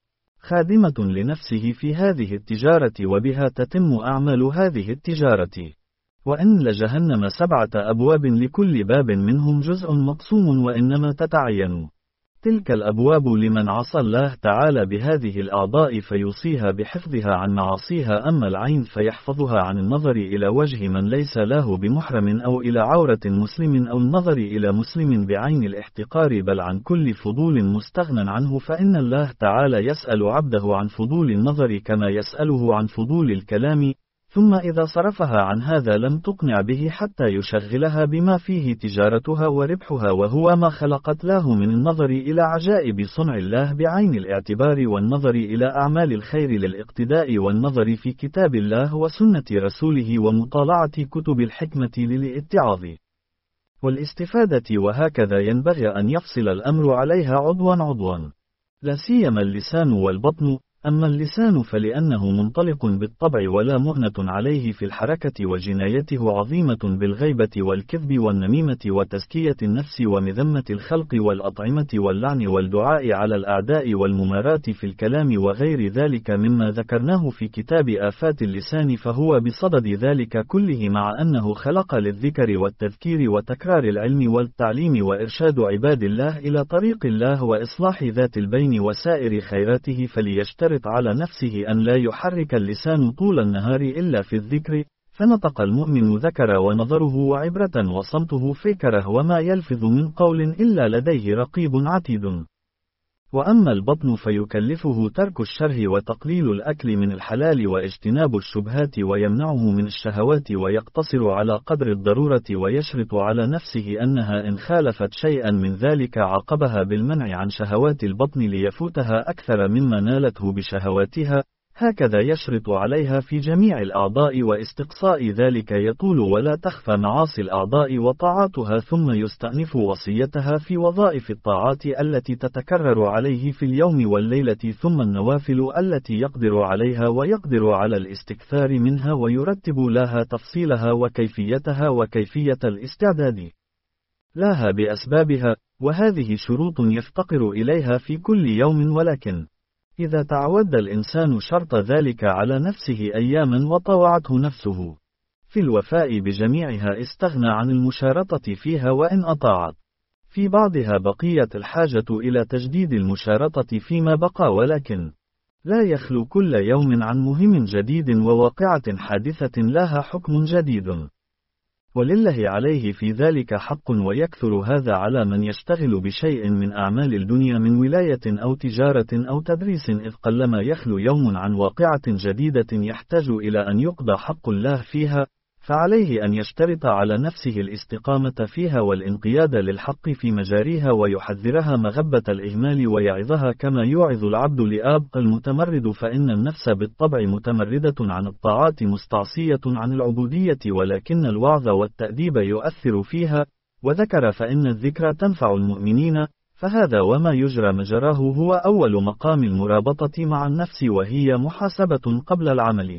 خادمة لنفسه في هذه التجارة، وبها تتم أعمال هذه التجارة. وإن لجهنم سبعة أبواب، لكل باب منهم جزء مقسوم، وإنما تتعين تلك الأبواب لمن عصى الله تعالى بهذه الأعضاء، فيوصيها بحفظها عن معاصيها. أما العين فيحفظها عن النظر إلى وجه من ليس له بمحرم، أو إلى عورة مسلم، أو النظر إلى مسلم بعين الاحتقار، بل عن كل فضول مستغنى عنه، فإن الله تعالى يسأل عبده عن فضول النظر كما يسأله عن فضول الكلام. ثم إذا صرفها عن هذا لم تقنع به حتى يشغلها بما فيه تجارتها وربحها، وهو ما خلقت له من النظر إلى عجائب صنع الله بعين الاعتبار، والنظر إلى أعمال الخير للاقتداء، والنظر في كتاب الله وسنة رسوله، ومطالعة كتب الحكمة للاتعاظ والاستفادة. وهكذا ينبغي أن يفصل الأمر عليها عضوا عضوا، لا سيما اللسان والبطن. أما اللسان فلأنه منطلق بالطبع ولا مؤنة عليه في الحركة، وجنايته عظيمة بالغيبة والكذب والنميمة وتزكية النفس ومذمة الخلق والأطعمة واللعن والدعاء على الأعداء والمماراة في الكلام وغير ذلك مما ذكرناه في كتاب آفات اللسان. فهو بصدد ذلك كله، مع أنه خلق للذكر والتذكير وتكرار العلم والتعليم وإرشاد عباد الله إلى طريق الله وإصلاح ذات البين وسائر خيراته، فليشترط على نفسه أن لا يحرك اللسان طول النهار إلا في الذكر، فنطق المؤمن ذكر، ونظره وعبرة، وصمته فكره، وما يلفظ من قول إلا لديه رقيب عتيد. وأما البطن فيكلفه ترك الشره وتقليل الأكل من الحلال واجتناب الشبهات، ويمنعه من الشهوات، ويقتصر على قدر الضرورة، ويشرط على نفسه أنها إن خالفت شيئا من ذلك عاقبها بالمنع عن شهوات البطن ليفوتها أكثر مما نالته بشهواتها. هكذا يشرط عليها في جميع الأعضاء، واستقصاء ذلك يطول ولا تخفى معاصي الأعضاء وطاعاتها، ثم يستأنف وصيتها في وظائف الطاعات التي تتكرر عليه في اليوم والليلة، ثم النوافل التي يقدر عليها ويقدر على الاستكثار منها، ويرتب لها تفصيلها وكيفيتها وكيفية الاستعداد لها بأسبابها، وهذه شروط يفتقر إليها في كل يوم. ولكن إذا تعود الإنسان شرط ذلك على نفسه أياما وطوعته نفسه في الوفاء بجميعها، استغنى عن المشارطة فيها، وإن أطاعت في بعضها بقيت الحاجة إلى تجديد المشارطة فيما بقى، ولكن لا يخلو كل يوم عن مهم جديد وواقعة حادثة لها حكم جديد، ولله عليه في ذلك حق. ويكثر هذا على من يشتغل بشيء من أعمال الدنيا من ولاية أو تجارة أو تدريس، إذ قلما يخلو يوم عن واقعة جديدة يحتاج إلى أن يقضى حق الله فيها، فعليه أن يشترط على نفسه الاستقامة فيها والانقياد للحق في مجاريها ويحذرها مغبة الإهمال ويعظها كما يوعظ العبد لآب المتمرد، فإن النفس بالطبع متمردة عن الطاعات مستعصية عن العبودية، ولكن الوعظ والتأديب يؤثر فيها. وذكر فإن الذكر تنفع المؤمنين، فهذا وما يجرى مجراه هو أول مقام المرابطة مع النفس، وهي محاسبة قبل العمل.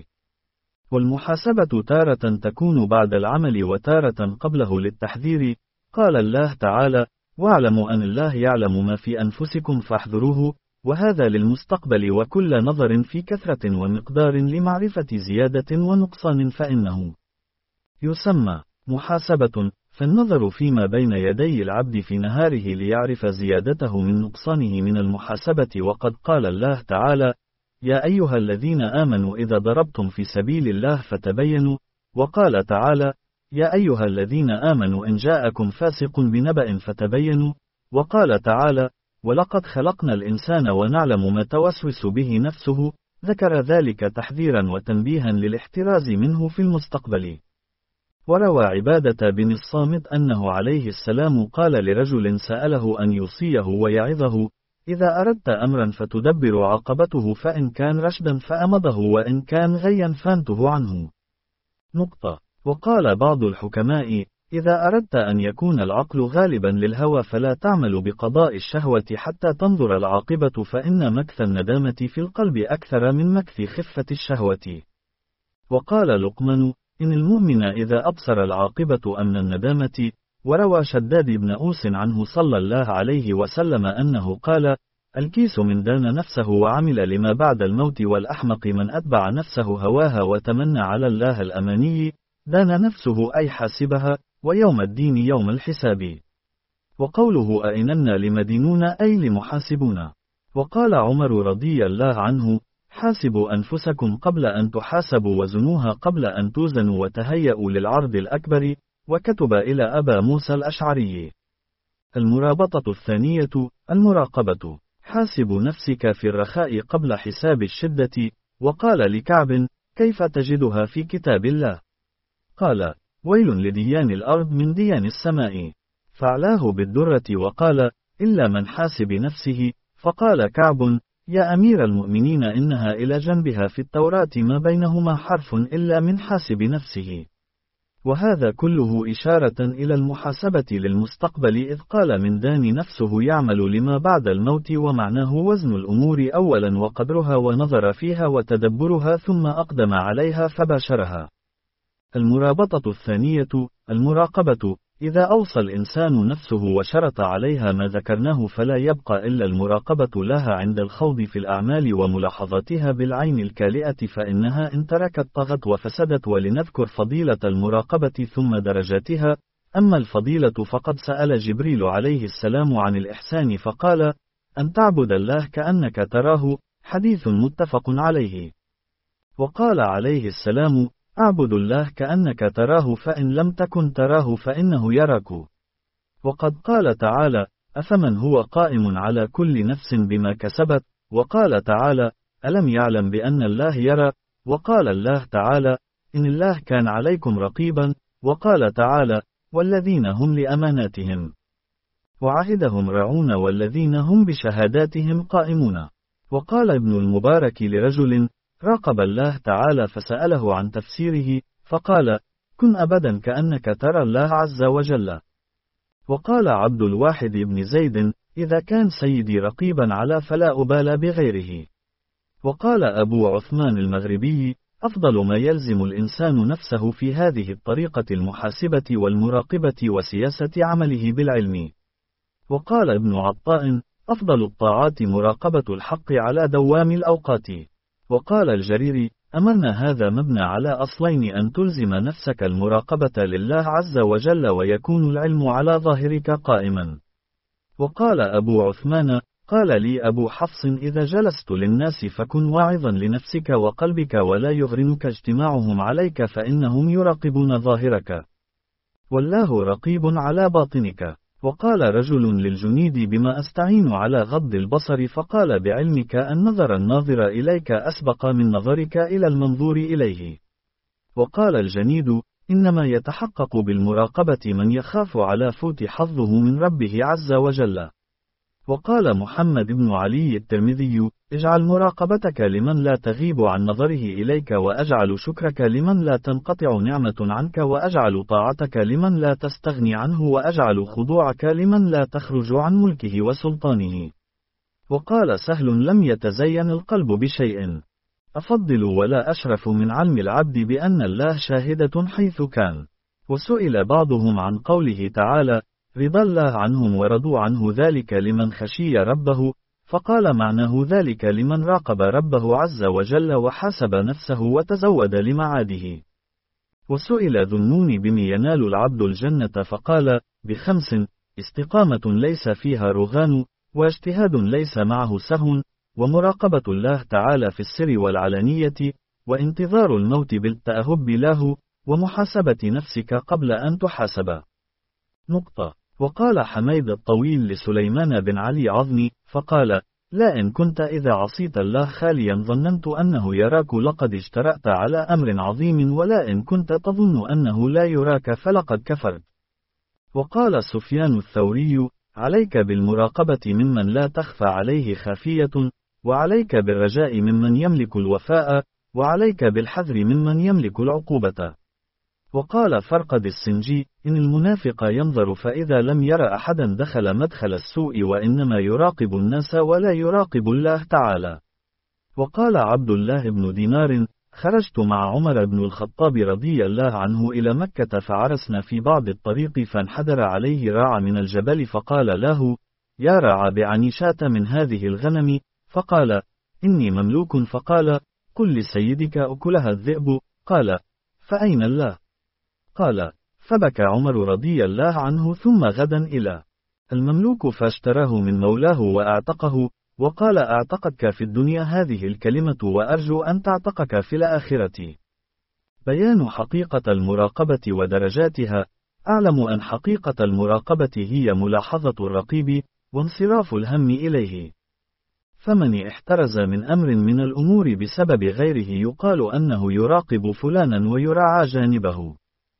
والمحاسبة تارة تكون بعد العمل وتارة قبله للتحذير. قال الله تعالى: واعلموا أن الله يعلم ما في أنفسكم فاحذروه، وهذا للمستقبل، وكل نظر في كثرة ومقدار لمعرفة زيادة ونقصان فإنه يسمى محاسبة. فالنظر فيما بين يدي العبد في نهاره ليعرف زيادته من نقصانه من المحاسبة. وقد قال الله تعالى: يا أيها الذين آمنوا إذا ضربتم في سبيل الله فتبينوا. وقال تعالى: يا أيها الذين آمنوا إن جاءكم فاسق بنبأ فتبينوا. وقال تعالى: ولقد خلقنا الإنسان ونعلم ما توسوس به نفسه. ذكر ذلك تحذيرا وتنبيها للاحتراز منه في المستقبل. وروى عبادة بن الصامت أنه عليه السلام قال لرجل سأله أن يوصيه ويعظه: إذا أردت أمرا فتدبر عاقبته، فإن كان رشدا فأمضه، وإن كان غيا فانته عنه. نقطة. وقال بعض الحكماء: إذا أردت أن يكون العقل غالبا للهوى فلا تعمل بقضاء الشهوة حتى تنظر العاقبة، فإن مكث الندامة في القلب أكثر من مكث خفة الشهوة. وقال لقمان: إن المؤمن إذا أبصر العاقبة أمن الندامة. وروى شداد بن أوس عنه صلى الله عليه وسلم أنه قال: الكيس من دان نفسه وعمل لما بعد الموت، والأحمق من أتبع نفسه هواها وتمنى على الله الأماني. دان نفسه أي حاسبها، ويوم الدين يوم الحساب. وقوله أئننا لمدينون أي لمحاسبون. وقال عمر رضي الله عنه: حاسبوا أنفسكم قبل أن تحاسبوا، وزنوها قبل أن توزنوا، وتهيئوا للعرض الأكبر. وكتب إلى أبا موسى الأشعري. المرابطة الثانية المراقبة. حاسب نفسك في الرخاء قبل حساب الشدة. وقال لكعب: كيف تجدها في كتاب الله؟ قال: ويل لديان الأرض من ديان السماء. فعلاه بالدرة وقال: إلا من حاسب نفسه. فقال كعب: يا أمير المؤمنين، إنها إلى جنبها في التوراة ما بينهما حرف إلا من حاسب نفسه. وهذا كله إشارة إلى المحاسبة للمستقبل، إذ قال: من دان نفسه يعمل لما بعد الموت. ومعناه وزن الأمور أولا وقدرها ونظر فيها وتدبرها، ثم أقدم عليها فباشرها. المرابطة الثانية المراقبة. إذا أوصى الإنسان نفسه وشرط عليها ما ذكرناه، فلا يبقى إلا المراقبة لها عند الخوض في الأعمال وملاحظتها بالعين الكالئة، فإنها إن تركت طغت وفسدت. ولنذكر فضيلة المراقبة ثم درجاتها. أما الفضيلة فقد سأل جبريل عليه السلام عن الإحسان فقال: أن تعبد الله كأنك تراه. حديث متفق عليه. وقال عليه السلام: أعبد الله كأنك تراه، فإن لم تكن تراه فإنه يراك. وقد قال تعالى: أفمن هو قائم على كل نفس بما كسبت. وقال تعالى: ألم يعلم بأن الله يرى. وقال الله تعالى: إن الله كان عليكم رقيبا. وقال تعالى: والذين هم لأماناتهم وعهدهم راعون، والذين هم بشهاداتهم قائمون. وقال ابن المبارك لرجل راقب الله تعالى فسأله عن تفسيره، فقال: كن أبدا كأنك ترى الله عز وجل. وقال عبد الواحد بن زيد: إذا كان سيدي رقيبا على فلا أبالى بغيره. وقال أبو عثمان المغربي: أفضل ما يلزم الإنسان نفسه في هذه الطريقة المحاسبة والمراقبة وسياسة عمله بالعلم. وقال ابن عطاء: أفضل الطاعات مراقبة الحق على دوام الأوقات. وقال الجريري: أمرنا هذا مبنى على أصلين: أن تلزم نفسك المراقبة لله عز وجل، ويكون العلم على ظاهرك قائما. وقال أبو عثمان: قال لي أبو حفص: إذا جلست للناس فكن واعظا لنفسك وقلبك، ولا يغرنك اجتماعهم عليك، فإنهم يراقبون ظاهرك، والله رقيب على باطنك. وقال رجل للجنيد: بما أستعين على غض البصر؟ فقال: بعلمك النظر الناظر إليك أسبق من نظرك إلى المنظور إليه. وقال الجنيد: إنما يتحقق بالمراقبة من يخاف على فوت حظه من ربه عز وجل. وقال محمد بن علي الترمذي: اجعل مراقبتك لمن لا تغيب عن نظره إليك، وأجعل شكرك لمن لا تنقطع نعمة عنك، وأجعل طاعتك لمن لا تستغني عنه، وأجعل خضوعك لمن لا تخرج عن ملكه وسلطانه. وقال سهل: لم يتزين القلب بشيء أفضل ولا أشرف من علم العبد بأن الله شاهدة حيث كان. وسئل بعضهم عن قوله تعالى: رضا الله عنهم ورضوا عنه ذلك لمن خشي ربه، فقال معناه ذلك لمن راقب ربه عز وجل وحاسب نفسه وتزود لمعاده. وسئل ذو النون بم ينال العبد الجنة، فقال: بخمس: استقامة ليس فيها رغان، واجتهاد ليس معه سهو، ومراقبة الله تعالى في السر والعلانية، وانتظار الموت بالتأهب له، ومحاسبة نفسك قبل أن تحاسب. نقطة. وقال حميد الطويل لسليمان بن علي عظمي، فقال: لا إن كنت إذا عصيت الله خاليا ظننت أنه يراك لقد اجترأت على أمر عظيم، ولا إن كنت تظن أنه لا يراك فلقد كفرت. وقال سفيان الثوري: عليك بالمراقبة ممن لا تخفى عليه خافية، وعليك بالرجاء ممن يملك الوفاء، وعليك بالحذر ممن يملك العقوبة. وقال فرقد السنجي: إن المنافق ينظر فإذا لم ير أحدا دخل مدخل السوء، وإنما يراقب الناس ولا يراقب الله تعالى. وقال عبد الله بن دينار: خرجت مع عمر بن الخطاب رضي الله عنه إلى مكة، فعرسنا في بعض الطريق، فانحدر عليه راع من الجبل، فقال له: يا راع بعني شاة من هذه الغنم، فقال: إني مملوك، فقال: قل لسيدك أكلها الذئب، قال: فأين الله؟ قال: فبكى عمر رضي الله عنه، ثم غدا إلى المملوك فاشتراه من مولاه وأعتقه، وقال: أعتقدك في الدنيا هذه الكلمة، وأرجو أن تعتقك في الآخرة. بيان حقيقة المراقبة ودرجاتها. أعلم أن حقيقة المراقبة هي ملاحظة الرقيب، وانصراف الهم إليه. فمن احترز من أمر من الأمور بسبب غيره يقال أنه يراقب فلانا ويراعى جانبه.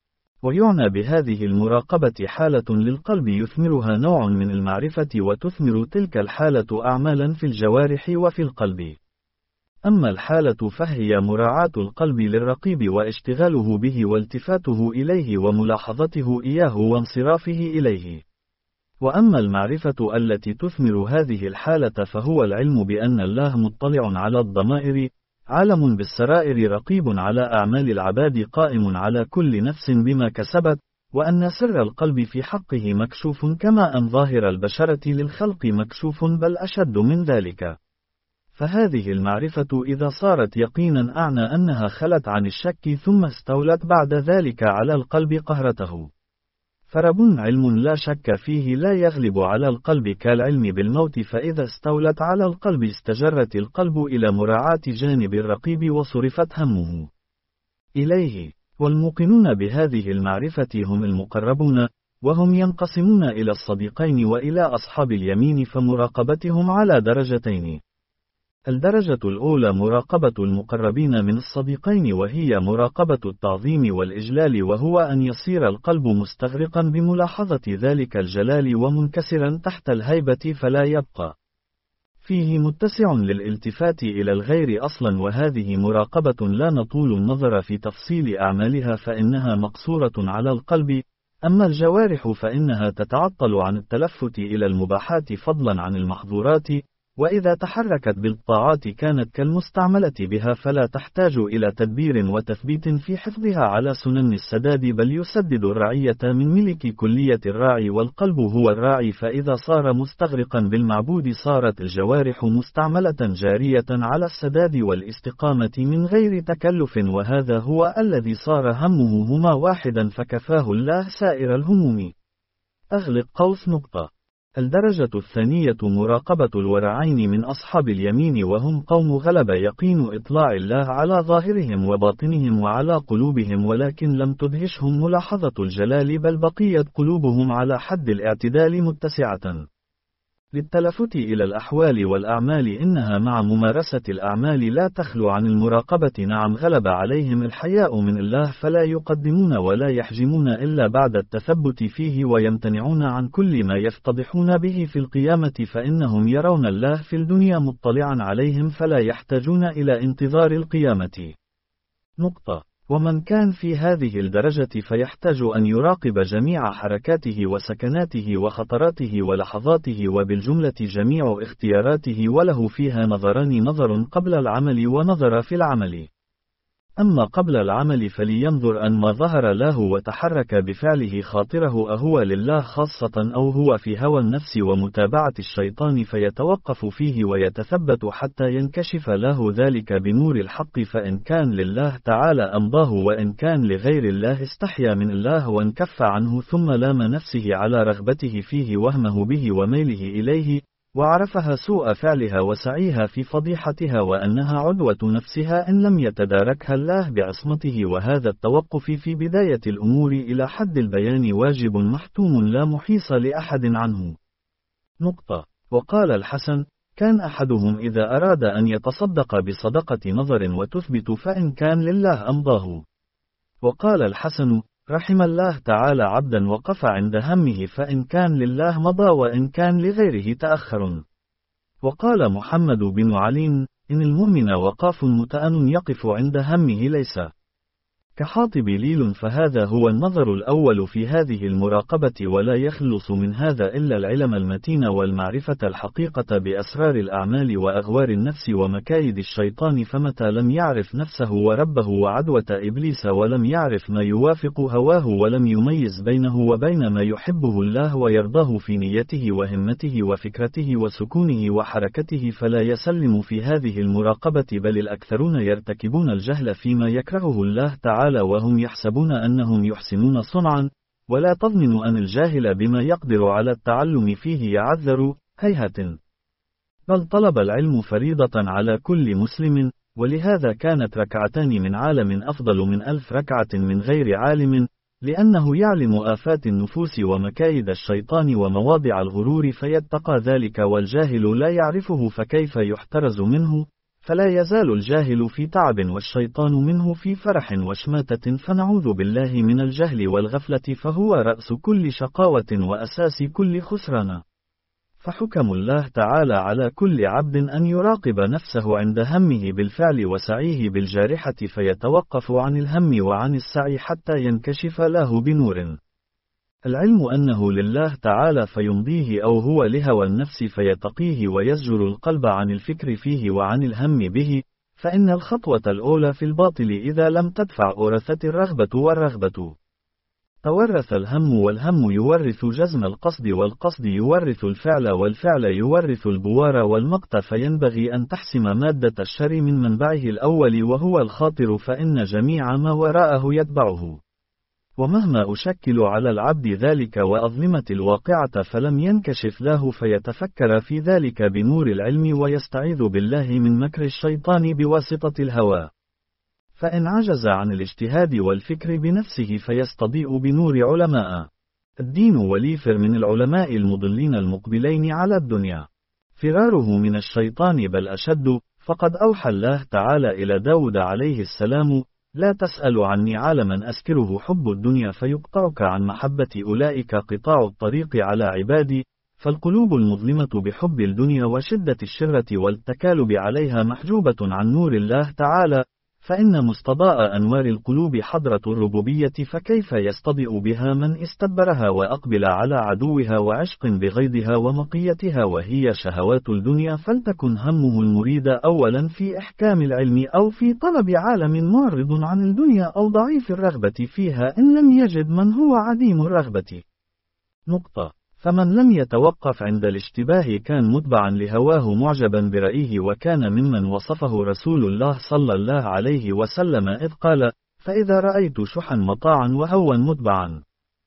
ويعنى بهذه المراقبة حالة للقلب يثمرها نوع من المعرفة، وتثمر تلك الحالة أعمالا في الجوارح وفي القلب. أما الحالة فهي مراعاة القلب للرقيب واشتغاله به والتفاته إليه وملاحظته إياه وانصرافه إليه. وأما المعرفة التي تثمر هذه الحالة فهو العلم بأن الله مطلع على الضمائر، عالم بالسرائر، رقيب على أعمال العباد، قائم على كل نفس بما كسبت، وأن سر القلب في حقه مكشوف، كما أن ظاهر البشرة للخلق مكشوف، بل أشد من ذلك. فهذه المعرفة إذا صارت يقينا أعنى أنها خلت عن الشك، ثم استولت بعد ذلك على القلب قهرته. فرب علم لا شك فيه لا يغلب على القلب كالعلم بالموت، فإذا استولت على القلب استجرت القلب إلى مراعاة جانب الرقيب وصرفت همه إليه. والموقنون بهذه المعرفة هم المقربون، وهم ينقسمون إلى الصديقين وإلى أصحاب اليمين، فمراقبتهم على درجتين. الدرجة الأولى مراقبة المقربين من الصديقين، وهي مراقبة التعظيم والإجلال، وهو أن يصير القلب مستغرقا بملاحظة ذلك الجلال ومنكسرا تحت الهيبة، فلا يبقى فيه متسع للالتفات إلى الغير أصلا. وهذه مراقبة لا نطول النظر في تفصيل أعمالها، فإنها مقصورة على القلب. أما الجوارح فإنها تتعطل عن التلفت إلى المباحات فضلا عن المحظورات، وإذا تحركت بالطاعات كانت كالمستعملة بها، فلا تحتاج إلى تدبير وتثبيت في حفظها على سنن السداد، بل يسدد الرعية من ملك كلية الراعي، والقلب هو الراعي. فإذا صار مستغرقا بالمعبود صارت الجوارح مستعملة جارية على السداد والاستقامة من غير تكلف، وهذا هو الذي صار همه هما واحدا، فكفاه الله سائر الهموم. أغلق قوس نقطة. الدرجة الثانية مراقبة الورعين من أصحاب اليمين، وهم قوم غلب يقين إطلاع الله على ظاهرهم وباطنهم وعلى قلوبهم، ولكن لم تدهشهم ملاحظة الجلال، بل بقيت قلوبهم على حد الاعتدال متسعة. للتلفت إلى الأحوال والأعمال إنها مع ممارسة الأعمال لا تخلو عن المراقبة. نعم غلب عليهم الحياء من الله فلا يقدمون ولا يحجمون إلا بعد التثبت فيه ويمتنعون عن كل ما يفتضحون به في القيامة فإنهم يرون الله في الدنيا مطلعا عليهم فلا يحتاجون إلى انتظار القيامة. نقطة. ومن كان في هذه الدرجة فيحتاج أن يراقب جميع حركاته وسكناته وخطراته ولحظاته وبالجملة جميع اختياراته وله فيها نظران نظر قبل العمل ونظر في العمل. أما قبل العمل فلينظر أن ما ظهر له وتحرك بفعله خاطره أهو لله خاصة أو هو في هوى النفس ومتابعة الشيطان فيتوقف فيه ويتثبت حتى ينكشف له ذلك بنور الحق فإن كان لله تعالى أمضاه وإن كان لغير الله استحيا من الله وانكف عنه ثم لام نفسه على رغبته فيه وهمه به وميله إليه وعرفها سوء فعلها وسعيها في فضيحتها وأنها عدوة نفسها إن لم يتداركها الله بعصمته وهذا التوقف في بداية الأمور إلى حد البيان واجب محتوم لا محيص لأحد عنه. نقطة. وقال الحسن: كان أحدهم إذا أراد أن يتصدق بصدقة نظر وتثبت فإن كان لله أمضاه. وقال الحسن: رحم الله تعالى عبدا وقف عند همه فإن كان لله مضى وإن كان لغيره تأخر. وقال محمد بن علي: إن المؤمن وقاف متأن يقف عند همه ليس كحاطب ليل فهذا هو النظر الأول في هذه المراقبة ولا يخلص من هذا إلا العلم المتين والمعرفة الحقيقة بأسرار الأعمال وأغوار النفس ومكايد الشيطان فمتى لم يعرف نفسه وربه وعدوة إبليس ولم يعرف ما يوافق هواه ولم يميز بينه وبين ما يحبه الله ويرضاه في نيته وهمته وفكرته وسكونه وحركته فلا يسلم في هذه المراقبة بل الأكثرون يرتكبون الجهل فيما يكرهه الله تعالى وهم يحسبون أنهم يحسنون صنعا ولا تظن أن الجاهل بما يقدر على التعلم فيه يعذر هيهات بل طلب العلم فريضة على كل مسلم ولهذا كانت ركعتان من عالم أفضل من ألف ركعة من غير عالم لأنه يعلم آفات النفوس ومكايد الشيطان ومواضع الغرور فيتقى ذلك والجاهل لا يعرفه فكيف يحترز منه فلا يزال الجاهل في تعب والشيطان منه في فرح وشماتة فنعوذ بالله من الجهل والغفلة فهو رأس كل شقاوة وأساس كل خسران. فحكم الله تعالى على كل عبد أن يراقب نفسه عند همه بالفعل وسعيه بالجارحة فيتوقف عن الهم وعن السعي حتى ينكشف له بنور العلم أنه لله تعالى فيمضيه أو هو لهوى النفس فيتقيه ويزجر القلب عن الفكر فيه وعن الهم به فإن الخطوة الأولى في الباطل إذا لم تدفع أورثت الرغبة والرغبة تورث الهم والهم يورث جزم القصد والقصد يورث الفعل والفعل يورث البوار والمقت فينبغي أن تحسم مادة الشر من منبعه الأول وهو الخاطر فإن جميع ما وراءه يتبعه. ومهما أشكل على العبد ذلك وأظلمة الواقعة فلم ينكشف له فيتفكر في ذلك بنور العلم ويستعيذ بالله من مكر الشيطان بواسطة الهوى فإن عجز عن الاجتهاد والفكر بنفسه فيستضيء بنور علماء الدين وليفر من العلماء المضلين المقبلين على الدنيا فراره من الشيطان بل أشد فقد أوحى الله تعالى إلى داود عليه السلام لا تسأل عني عالما أسكره حب الدنيا فيقطعك عن محبة أولئك قطاع الطريق على عبادي فالقلوب المظلمة بحب الدنيا وشدة الشرة والتكالب عليها محجوبة عن نور الله تعالى فإن مستضاء أنوار القلوب حضرة الربوبية فكيف يستضيء بها من استبرها وأقبل على عدوها وعشق بغيضها ومقيتها وهي شهوات الدنيا فلتكن همه المريد أولا في إحكام العلم أو في طلب عالم معرض عن الدنيا أو ضعيف الرغبة فيها إن لم يجد من هو عديم الرغبة. نقطة. فمن لم يتوقف عند الاشتباه كان متبعا لهواه معجبا برأيه وكان ممن وصفه رسول الله صلى الله عليه وسلم إذ قال فإذا رأيت شحا مطاعا وهوا متبعا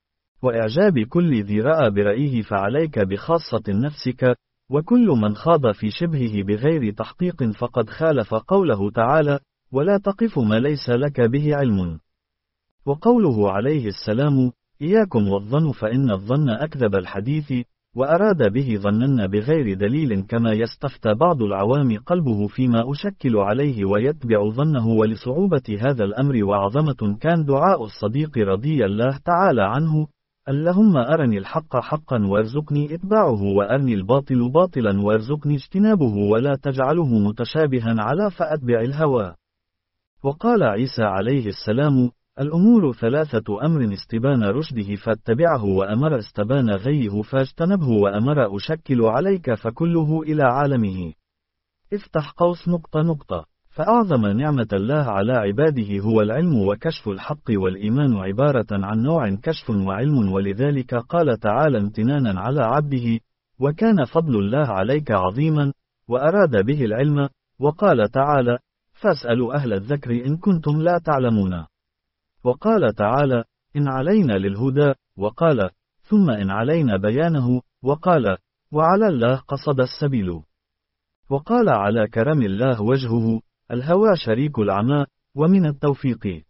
وإعجاب كل ذي رأى برأيه فعليك بخاصة نفسك وكل من خاض في شبهه بغير تحقيق فقد خالف قوله تعالى ولا تقف ما ليس لك به علم وقوله عليه السلام إياكم والظن فإن الظن أكذب الحديث وأراد به ظنا بغير دليل كما يستفتى بعض العوام قلبه فيما أشكل عليه ويتبع ظنه. ولصعوبة هذا الأمر وعظمة كان دعاء الصديق رضي الله تعالى عنه: اللهم أرني الحق حقا وارزقني اتباعه، وأرني الباطل باطلا وارزقني اجتنابه، ولا تجعله متشابها على فأتبع الهوى. وقال عيسى عليه السلام: الأمور ثلاثة: أمر استبان رشده فاتبعه، وأمر استبان غيه فاجتنبه، وأمر أشكل عليك فكله إلى عالمه. افتح قوس نقطة نقطة. فأعظم نعمة الله على عباده هو العلم وكشف الحق، والإيمان عبارة عن نوع كشف وعلم. ولذلك قال تعالى امتنانا على عبده: وكان فضل الله عليك عظيما، وأراد به العلم. وقال تعالى: فاسألوا أهل الذكر إن كنتم لا تعلمون. وقال تعالى: إن علينا للهدى. وقال: ثم إن علينا بيانه. وقال: وعلى الله قصد السبيل. وقال: على كرم الله وجهه، الهوى شريك العمى. ومن التوفيق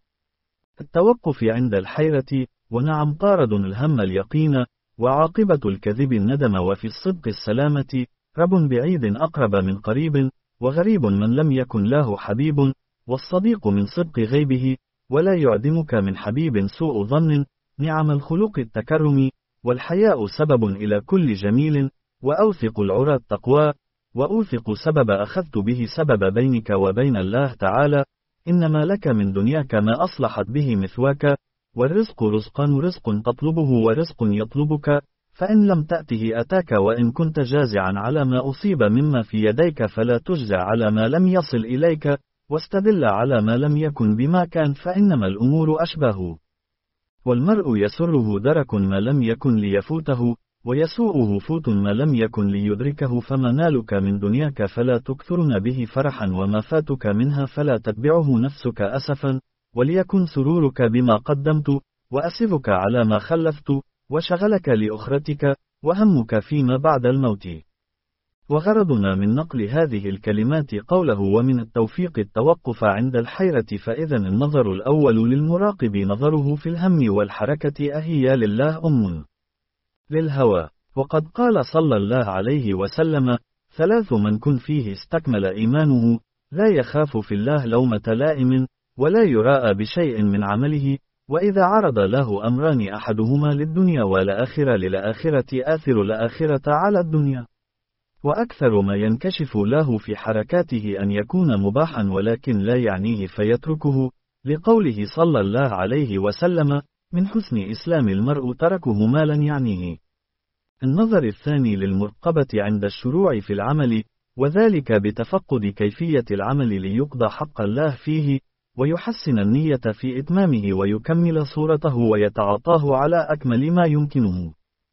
التوقف عند الحيرة، ونعم طارد الهم اليقين، وعاقبة الكذب الندم، وفي الصدق السلامة. رب بعيد أقرب من قريب، وغريب من لم يكن له حبيب، والصديق من صدق غيبه، ولا يعدمك من حبيب سوء ظن. نعم الخلق التكرم، والحياء سبب إلى كل جميل، وأوثق العرى التقوى، وأوثق سبب أخذت به سبب بينك وبين الله تعالى. إنما لك من دنياك ما أصلحت به مثواك، والرزق رزقا رزق تطلبه ورزق يطلبك، فإن لم تأته أتاك. وإن كنت جازعا على ما أصيب مما في يديك فلا تجزع على ما لم يصل إليك، واستدل على ما لم يكن بما كان، فإنما الأمور أشباه. والمرء يسره درك ما لم يكن ليفوته، ويسوءه فوت ما لم يكن ليدركه. فما نالك من دنياك فلا تكثرن به فرحا، وما فاتك منها فلا تتبعه نفسك أسفا. وليكن سرورك بما قدمت، وأسفك على ما خلفت، وشغلك لأخرتك، وهمك فيما بعد الموت. وغرضنا من نقل هذه الكلمات قوله: ومن التوفيق التوقف عند الحيرة. فإذا النظر الأول للمراقب نظره في الهم والحركة، أهي لله أم للهوى. وقد قال صلى الله عليه وسلم: ثلاث من كن فيه استكمل إيمانه، لا يخاف في الله لومة لائم، ولا يراء بشيء من عمله، وإذا عرض له أمران أحدهما للدنيا والآخرة للآخرة آثر الآخرة على الدنيا. وأكثر ما ينكشف له في حركاته أن يكون مباحا ولكن لا يعنيه فيتركه، لقوله صلى الله عليه وسلم: من حسن إسلام المرء تركه ما لن يعنيه. النظر الثاني للمرقبة عند الشروع في العمل، وذلك بتفقد كيفية العمل ليقضى حق الله فيه، ويحسن النية في إتمامه، ويكمل صورته ويتعاطاه على أكمل ما يمكنه.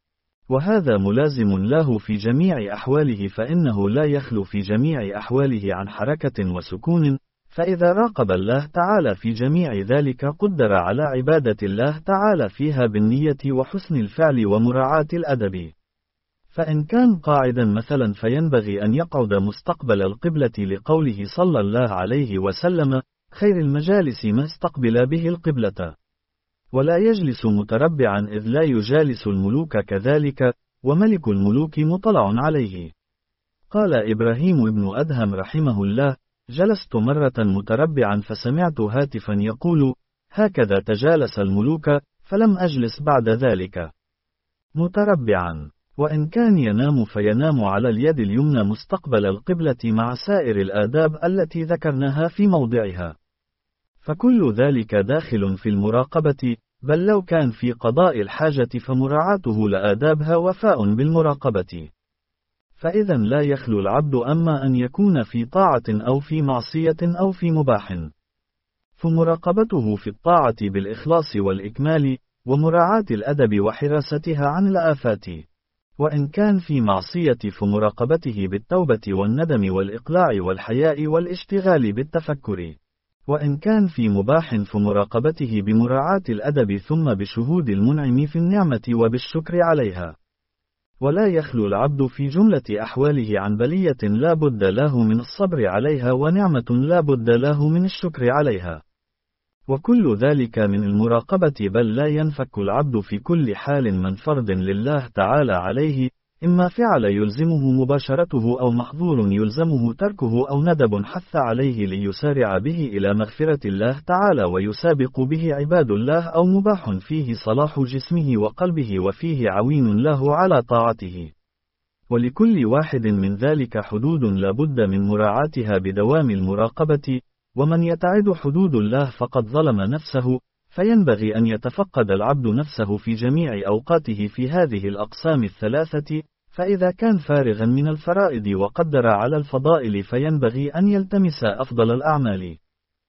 وهذا ملازم له في جميع أحواله، فإنه لا يخلو في جميع أحواله عن حركة وسكون. فإذا راقب الله تعالى في جميع ذلك قدر على عبادة الله تعالى فيها بالنية وحسن الفعل ومراعاة الأدب. فإن كان قاعدا مثلا فينبغي أن يقعد مستقبل القبلة، لقوله صلى الله عليه وسلم: خير المجالس ما استقبل به القبلة. ولا يجلس متربعا إذ لا يجالس الملوك كذلك، وملك الملوك مطلع عليه. قال إبراهيم بن أدهم رحمه الله: جلست مرة متربعا فسمعت هاتفا يقول: هكذا تجالس الملوك، فلم أجلس بعد ذلك متربعا. وإن كان ينام فينام على اليد اليمنى مستقبل القبلة مع سائر الآداب التي ذكرناها في موضعها. فكل ذلك داخل في المراقبة، بل لو كان في قضاء الحاجة فمراعاته لآدابها وفاء بالمراقبة. فإذا لا يخلو العبد أما أن يكون في طاعة أو في معصية أو في مباح، فمراقبته في الطاعة بالإخلاص والإكمال، ومراعاة الأدب وحراستها عن الآفات. وإن كان في معصية فمراقبته بالتوبة والندم والإقلاع والحياء والاشتغال بالتفكر. وإن كان في مباح فمراقبته بمراعاة الأدب ثم بشهود المنعم في النعمة وبالشكر عليها. ولا يخلو العبد في جملة أحواله عن بلية لا بد له من الصبر عليها، ونعمة لا بد له من الشكر عليها، وكل ذلك من المراقبة. بل لا ينفك العبد في كل حال من فرض لله تعالى عليه، إما فعل يلزمه مباشرته أو محظور يلزمه تركه أو ندب حث عليه ليسارع به إلى مغفرة الله تعالى ويسابق به عباد الله أو مباح فيه صلاح جسمه وقلبه وفيه عوين له على طاعته. ولكل واحد من ذلك حدود لا بد من مراعاتها بدوام المراقبة، ومن يتعد حدود الله فقد ظلم نفسه، فينبغي أن يتفقد العبد نفسه في جميع أوقاته في هذه الأقسام الثلاثة، فإذا كان فارغا من الفرائض وقدر على الفضائل فينبغي أن يلتمس أفضل الأعمال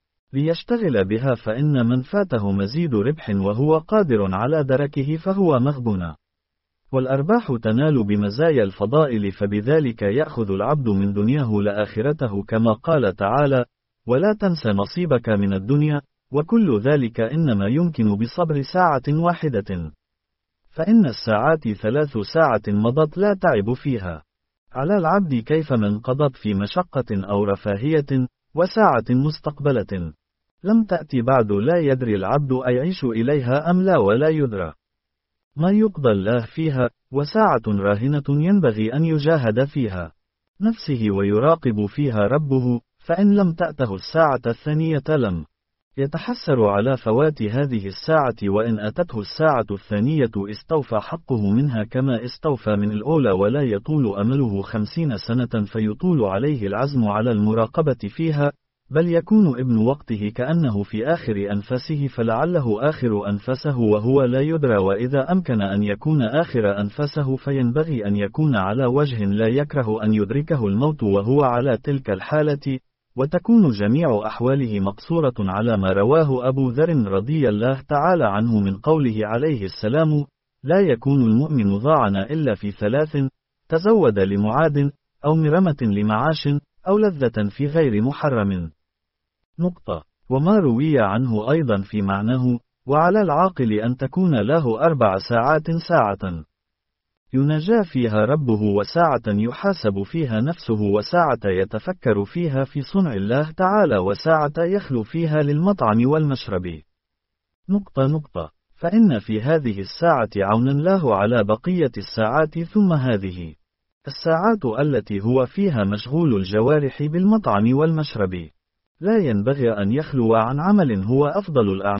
ليشتغل بها، فإن من فاته مزيد ربح وهو قادر على دركه فهو مغبون. والأرباح تنال بمزايا الفضائل، فبذلك يأخذ العبد من دنياه لآخرته كما قال تعالى: ولا تنس نصيبك من الدنيا، وكل ذلك إنما يمكن بصبر ساعة واحدة، فإن الساعات ثلاث ساعة مضت لا تعب فيها على العبد كيفما انقضت في مشقة أو رفاهية، وساعة مستقبلة لم تأتي بعد لا يدري العبد أيعيش إليها أم لا ولا يدرى ما يقضى الله فيها، وساعة راهنة ينبغي أن يجاهد فيها نفسه ويراقب فيها ربه، فإن لم تأته الساعة الثانية لم يتحسر على فوات هذه الساعة، وإن أتته الساعة الثانية استوفى حقه منها كما استوفى من الأولى، ولا يطول أمله خمسين سنة فيطول عليه العزم على المراقبة فيها، بل يكون ابن وقته كأنه في آخر أنفاسه فلعله آخر أنفاسه وهو لا يدرى، وإذا أمكن أن يكون آخر أنفاسه فينبغي أن يكون على وجه لا يكره أن يدركه الموت وهو على تلك الحالة، وتكون جميع أحواله مقصورة على ما رواه أبو ذر رضي الله تعالى عنه من قوله عليه السلام: لا يكون المؤمن ضاعنا إلا في ثلاث: تزود لمعاد، أو مرمة لمعاش، أو لذة في غير محرم. نقطة. وما روي عنه أيضا في معناه: وعلى العاقل أن تكون له أربع ساعات: ساعة ينجى فيها ربه، وساعة يحاسب فيها نفسه، وساعة يتفكر فيها في صنع الله تعالى، وساعة يخلو فيها للمطعم والمشرب. نقطة نقطة. فإن في هذه الساعة عونا له على بقية الساعات. ثم هذه الساعات التي هو فيها مشغول الجوارح بالمطعم والمشرب لا ينبغي أن يخلو عن عمل هو أفضل الأعمال